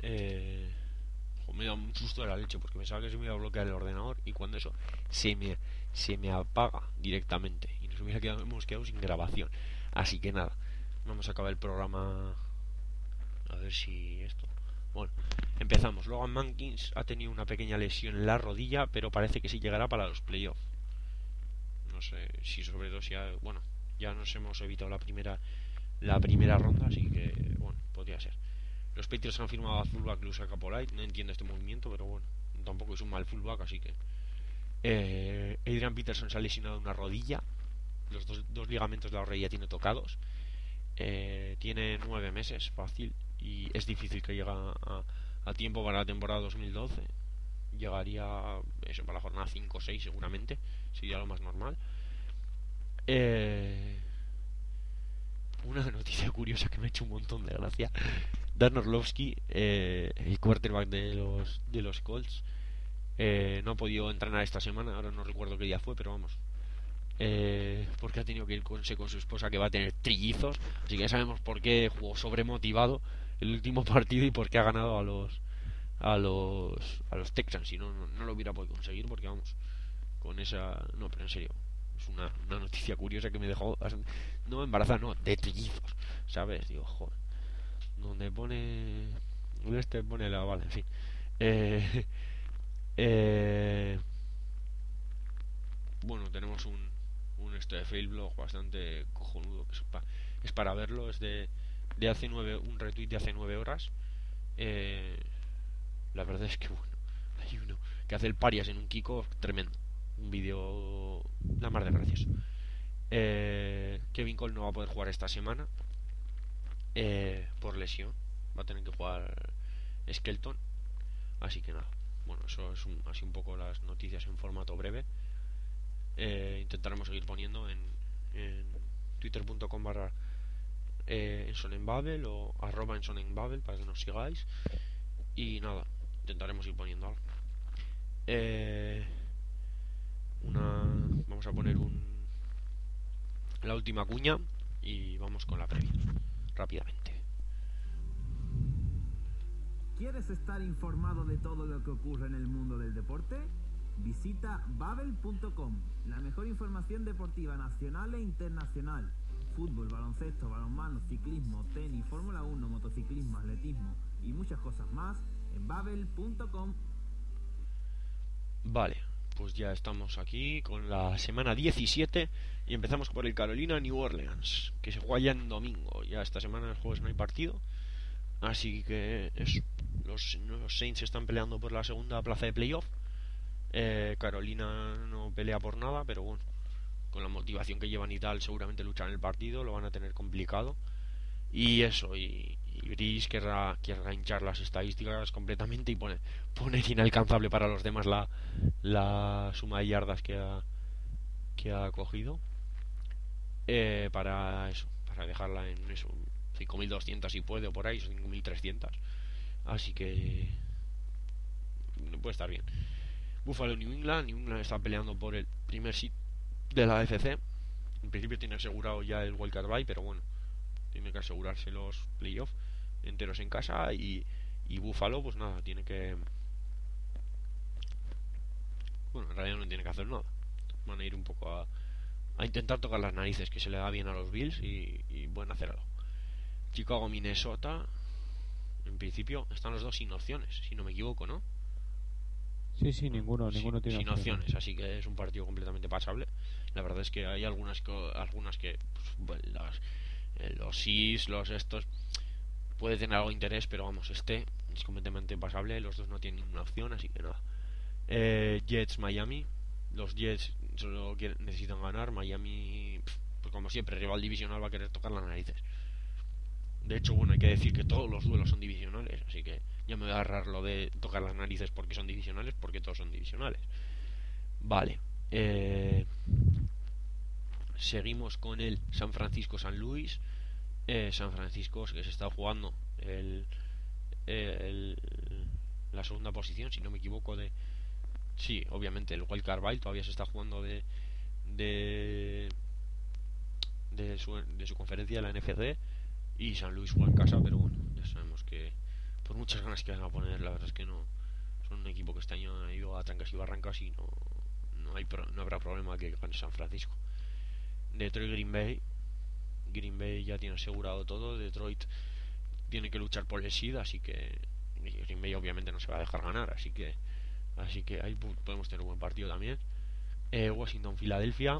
Eh, jo, me da un susto de la leche porque pensaba que se me iba a bloquear el ordenador y cuando eso se me, se me apaga directamente y nos hubiera quedado, hemos quedado sin grabación. Así que nada, vamos a acabar el programa. A ver si esto... Bueno, empezamos. Logan Mankins ha tenido una pequeña lesión en la rodilla, pero parece que sí llegará para los playoffs. No sé si sobre todo si ha... Bueno, ya nos hemos evitado la primera la primera ronda, así que bueno, podría ser. Los Patriots han firmado a fullback Lusaka Polite. No entiendo este movimiento, pero bueno, tampoco es un mal fullback, así que eh, Adrian Peterson se ha lesionado una rodilla. Los dos, dos ligamentos de la rodilla tiene tocados. eh, Tiene nueve meses fácil y es difícil que llegue a, a, a tiempo para la temporada dos mil doce. Llegaría eso para la jornada cinco o seis seguramente, sería lo más normal. eh, Una noticia curiosa que me ha hecho un montón de gracia. Dan Orlovsky, eh, el quarterback de los de los Colts, eh, no ha podido entrenar esta semana. Ahora no recuerdo qué día fue, pero vamos, eh, porque ha tenido que ir con, con su esposa, que va a tener trillizos. Así que ya sabemos por qué jugó sobremotivado el último partido y por qué ha ganado a los a los a los Texans. Si no, no, no lo hubiera podido conseguir, porque vamos, con esa... No, pero en serio, es una, una noticia curiosa que me dejó bastante... No embarazada, no, de trillizos, ¿sabes? Digo, joder, donde pone... Este pone la... Vale, en fin. Eh, eh, bueno, tenemos un un este de Failblog bastante cojonudo, que es, pa, es para verlo. Es de, de hace nueve... Un retweet de hace nueve horas. Eh, la verdad es que bueno, hay uno que hace el parias en un kickoff tremendo. Un vídeo la mar de gracioso. eh, Kevin Cole no va a poder jugar esta semana, eh, por lesión. Va a tener que jugar Skelton. Así que nada, bueno, eso es un, así un poco las noticias en formato breve. eh, Intentaremos seguir poniendo en, en twitter punto com barra eh, ensonenbabel o arroba ensonenbabel para que nos sigáis. Y nada, intentaremos ir poniendo algo. eh, una Vamos a poner un la última cuña y vamos con la previa rápidamente. ¿Quieres estar informado de todo lo que ocurre en el mundo del deporte? Visita babel punto com, la mejor información deportiva nacional e internacional. Fútbol, baloncesto, balonmano, ciclismo, tenis, Fórmula uno, motociclismo, atletismo y muchas cosas más en babel punto com. Vale, pues ya estamos aquí con la semana diecisiete y empezamos por el Carolina New Orleans, que se juega ya en domingo. Ya esta semana, el jueves, no hay partido, así que eso. Los, los Saints están peleando por la segunda plaza de playoff. eh, Carolina no pelea por nada, pero bueno, con la motivación que llevan y tal, seguramente luchan el partido, lo van a tener complicado. Y eso, y, y Brice querrá, querrá hinchar las estadísticas completamente y poner, poner inalcanzable para los demás la, la suma de yardas que ha, que ha cogido, eh, para eso, para dejarla en eso, cinco mil doscientos si puede, o por ahí, cinco mil trescientos. Así que puede estar bien. Buffalo New England. New England está peleando por el primer seed de la A F C. En principio tiene asegurado ya el wildcard bye, pero bueno, tiene que asegurarse los playoffs enteros en casa. Y, y Buffalo, pues nada, tiene que... Bueno, en realidad no tiene que hacer nada. Van a ir un poco a, a intentar tocar las narices, que se le da bien a los Bills, y, y pueden hacer algo. Chicago, Minnesota. En principio están los dos sin opciones, si no me equivoco, ¿no? Sí, sí, ninguno, sin, ninguno tiene sin opciones. opciones, así que es un partido completamente pasable. La verdad es que hay algunas que, algunas que pues, bueno, las, eh, los Sis, los estos, puede tener algo de interés, pero vamos, este es completamente pasable. Los dos no tienen ninguna opción, así que nada. eh, Jets, Miami. Los Jets solo quieren, necesitan ganar. Miami, pues como siempre, rival divisional, va a querer tocar las narices. De hecho, bueno, hay que decir que todos los duelos son divisionales, así que ya me voy a agarrar lo de tocar las narices porque son divisionales, porque todos son divisionales. Vale, eh, seguimos con el San Francisco-San Luis. eh, San Francisco, que se está jugando el, el, la segunda posición, si no me equivoco, de... Sí, obviamente el wildcard bye todavía se está jugando de de de su, de su conferencia de la N F C. Y San Luis juega en casa, pero bueno, ya sabemos que por muchas ganas que van a poner, la verdad es que no. Son un equipo que este año ha ido a trancas y barrancas y no, no, hay pro, no habrá problema que gane San Francisco. Detroit Green Bay. Green Bay ya tiene asegurado todo. Detroit tiene que luchar por el seed, así que Green Bay obviamente no se va a dejar ganar, así que así que ahí podemos tener un buen partido también. eh, Washington Filadelfia,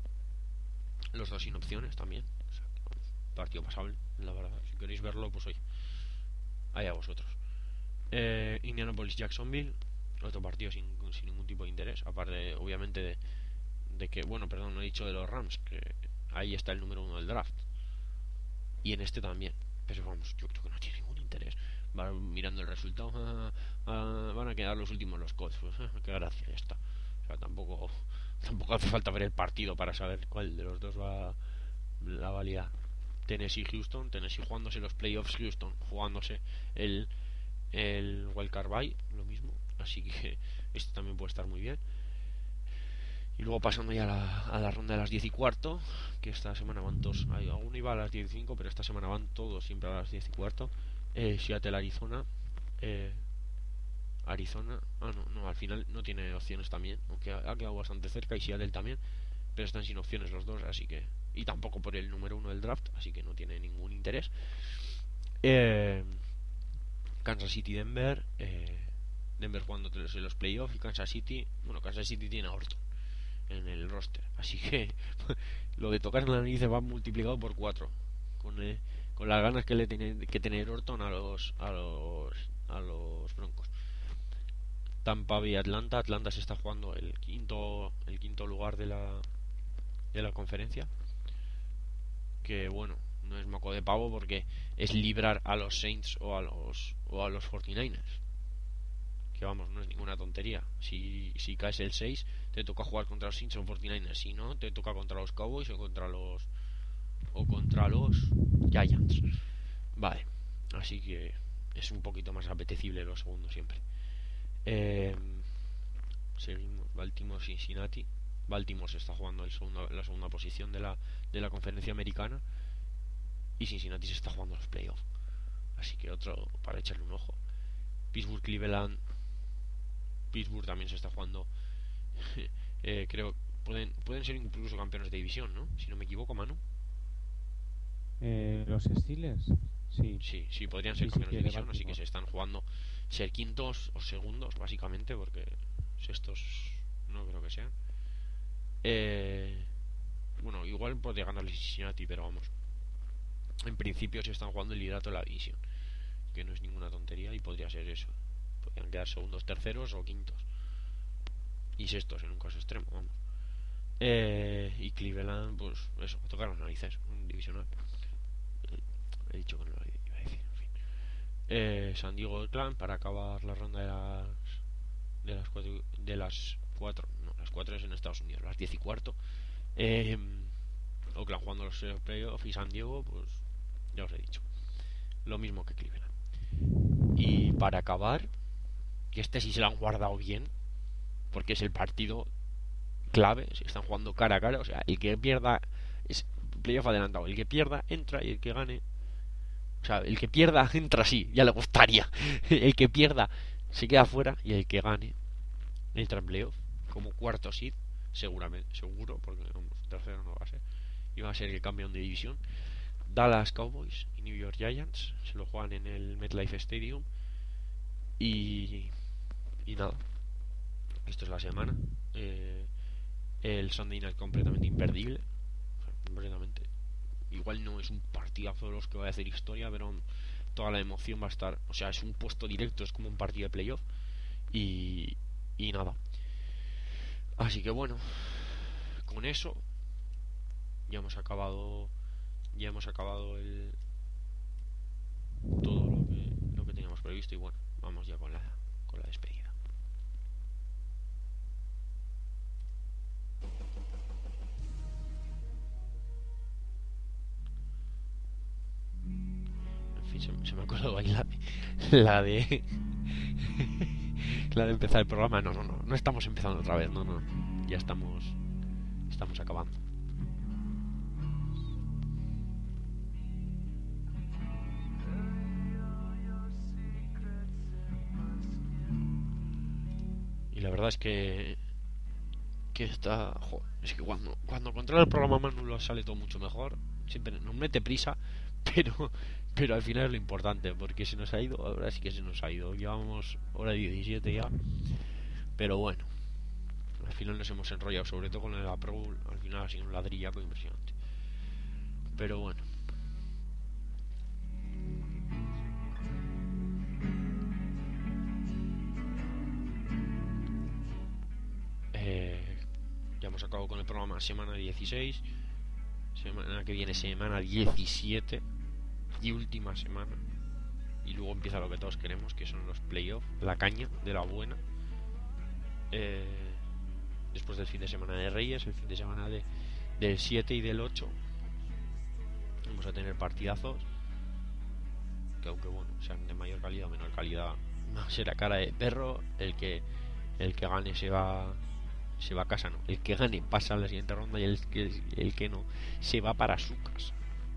los dos sin opciones también, o sea, partido pasable, la verdad. Si queréis verlo, pues hoy allá vosotros. eh, Indianapolis Jacksonville, otro partido sin, sin ningún tipo de interés, aparte obviamente de, de que, bueno, perdón, no he dicho de los Rams, que ahí está el número uno del draft, y en este también, pero vamos, yo creo que no tiene ningún interés. Van mirando el resultado, ah, ah, van a quedar los últimos los Colts, pues, ah, qué gracia, ya está. O sea, tampoco tampoco hace falta ver el partido para saber cuál de los dos va la va a liar. Tennessee Houston, Tennessee jugándose los playoffs, Houston jugándose el el wildcard bye, lo mismo, así que este también puede estar muy bien. Y luego pasando ya a la, a la ronda de las diez y cuarto, que esta semana van todos, aún iba a las diez y cinco, pero esta semana van todos siempre a las diez y cuarto. eh, Seattle Arizona, eh, Arizona, ah no, no, al final no tiene opciones también, aunque ha, ha quedado bastante cerca, y Seattle también, pero están sin opciones los dos, así que, y tampoco por el número uno del draft, así que no tiene ningún interés. eh, Kansas City Denver, eh, Denver jugando en los playoffs, y Kansas City, bueno, Kansas City tiene a Orton en el roster, así que lo de tocar en la nariz va multiplicado por cuatro con, eh, con las ganas que le tiene que tener Orton a los a los a los Broncos. Tampa Bay Atlanta, Atlanta se está jugando el quinto el quinto lugar de la de la conferencia, que bueno, no es moco de pavo porque es librar a los Saints o a los o a los cuarenta y nueve ers, que vamos, no es ninguna tontería. Si, si caes el seis, te toca jugar contra los Saints o cuarenta y nueve ers. Si no, te toca contra los Cowboys o contra los o contra los Giants. Vale, así que es un poquito más apetecible lo segundo siempre. Eh, seguimos. Baltimore Cincinnati. Baltimore se está jugando el segundo, la segunda posición de la de la conferencia americana, y Cincinnati se está jugando los playoffs, así que otro para echarle un ojo. Pittsburgh Cleveland. Pittsburgh también se está jugando. eh, creo pueden pueden ser incluso campeones de división, ¿no? Si no me equivoco, Manu. Eh, los Steelers, sí. Sí, sí, podrían ser Sí, sí, campeones que de de división, así que Baltimore. se están jugando ser quintos o segundos, básicamente, porque sextos no creo que sean. Eh, bueno, igual podría ganarle Cincinnati, pero vamos. En principio se están jugando el liderato de la división, que no es ninguna tontería, y podría ser eso. Podrían quedar segundos, terceros o quintos. Y sextos en un caso extremo, vamos. Eh, y Cleveland, pues eso, a tocar las narices, un divisional. He dicho que no lo iba a decir, en fin. Eh, San Diego Oakland para acabar la ronda de las de las cuatro, de las cuatro, no, las cuatro es en Estados Unidos, las diez y cuarto. Eh, Oakland jugando los playoffs, y San Diego, pues ya os he dicho, lo mismo que Cleveland. Y para acabar, que este sí se lo han guardado bien, porque es el partido clave, se están jugando cara a cara, o sea, el que pierda es playoff adelantado, el que pierda entra, y el que gane, o sea, el que pierda entra, sí, ya le gustaría, el que pierda se queda fuera, y el que gane entra en playoff como cuarto seed, seguramente, seguro, porque vamos, tercero no va a ser, y va a ser el campeón de división. Dallas Cowboys y New York Giants se lo juegan en el MetLife Stadium, y y nada, esto es la semana. eh, el Sunday Night completamente imperdible, o sea, completamente. Igual no es un partidazo de los que va a hacer historia, pero toda la emoción va a estar, o sea, es un puesto directo, es como un partido de playoff, y y nada, así que bueno, con eso ya hemos acabado ya hemos acabado el todo lo que lo que teníamos previsto, y bueno, vamos ya con la con la despedida. En fin, se, se me acordó bailar la de la de empezar el programa. No, no, no, no estamos empezando otra vez, no, no, ya estamos estamos acabando. verdad es que que está, joder, es que cuando cuando controla el programa Manu lo sale todo mucho mejor. Siempre nos mete prisa, pero pero al final es lo importante, porque se nos ha ido, ahora sí que se nos ha ido. Llevamos hora diecisiete ya, pero bueno, al final nos hemos enrollado, sobre todo con la Pro Bowl. Al final ha sido un ladrillaco impresionante, pero bueno. Eh, ya hemos acabado con el programa semana dieciséis. Semana que viene semana diecisiete y última semana, y luego empieza lo que todos queremos, que son los playoffs, la caña de la buena. Eh, después del fin de semana de Reyes, el fin de semana de, del siete y del ocho, vamos a tener partidazos que, aunque bueno, sean de mayor calidad o menor calidad, será cara de perro. El que el que gane se va se va a casa, no, el que gane pasa a la siguiente ronda, y el que, el que no se va para su casa.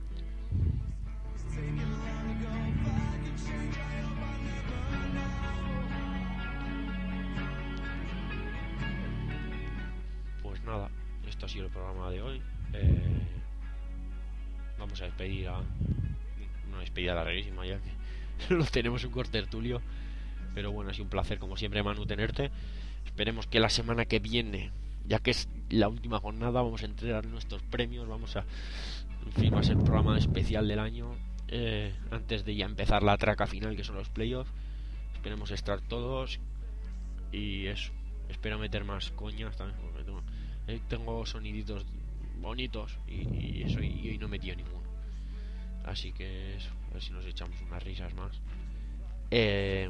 Pues nada, esto ha sido el programa de hoy. eh, vamos a despedir a una despedida larguísima, ya que lo tenemos un cortertulio, pero bueno, ha sido un placer como siempre, Manu, tenerte. Esperemos que la semana que viene, ya que es la última jornada, vamos a entregar nuestros premios. Vamos a, en fin, va a ser el programa especial del año, eh, antes de ya empezar la traca final, que son los playoffs. Esperemos estar todos, y eso, espero meter más coñas también, porque tengo, eh, tengo soniditos bonitos, y, y eso, y hoy no he metido ninguno. Así que eso, a ver si nos echamos unas risas más. eh,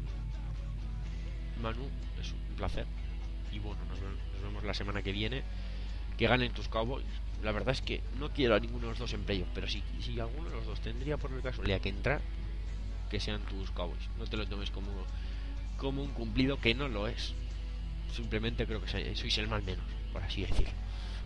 Manu, es un placer, y bueno, nos, nos vemos la semana que viene. Que ganen tus Cowboys. La verdad es que no quiero a ninguno de los dos en playoff, pero si, si alguno de los dos tendría por el casualidad que entrar, que sean tus Cowboys. No te lo tomes como, como un cumplido, que no lo es. Simplemente creo que sois el mal menos, por así decirlo.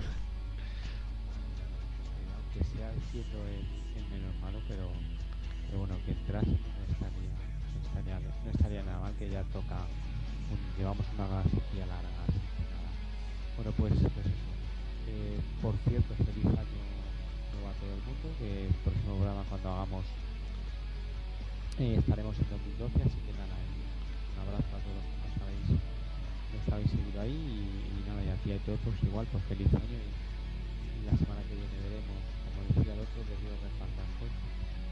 Aunque sea siendo el, el menos malo, pero, pero bueno, que entrase no estaría, no estaría, no estaría nada mal, que ya toca. Un, llevamos una sequía larga, así que nada. Bueno, pues, pues eso. Eh, por cierto, feliz año nuevo a todo el mundo. Que el próximo programa, cuando hagamos, eh, estaremos en dos mil doce. Así que nada, un abrazo a todos los que nos habéis, nos habéis seguido ahí. Y, y nada, y a ti y a todos, pues igual, pues feliz año. Y, y la semana que viene veremos, como decía el otro, debió repartir fuerza.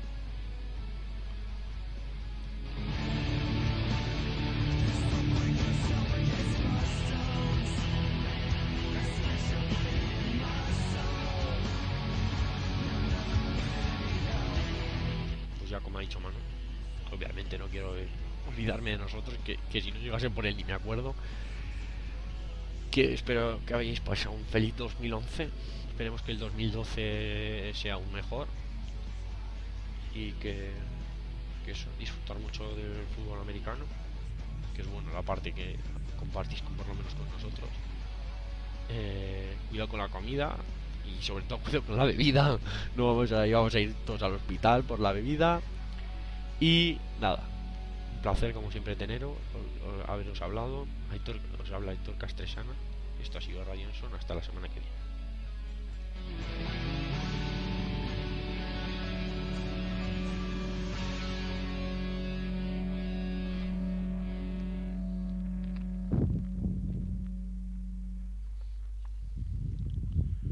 Como ha dicho Manu, obviamente no quiero eh, olvidarme de nosotros, que, que si no llegase por él ni me acuerdo. Que espero que hayáis pasado un feliz dos mil once. Esperemos que el dos mil doce sea aún mejor, y que, que eso, disfrutar mucho del fútbol americano, que es bueno la parte que compartís con, por lo menos con nosotros. Eh, cuidado con la comida, y sobre todo cuidado con la bebida. No vamos a, vamos a ir todos al hospital por la bebida. Y nada, un placer como siempre teneros, haberos hablado. Aitor, os habla Aitor Castresana. Esto ha sido Radio Enson. Hasta la semana que viene.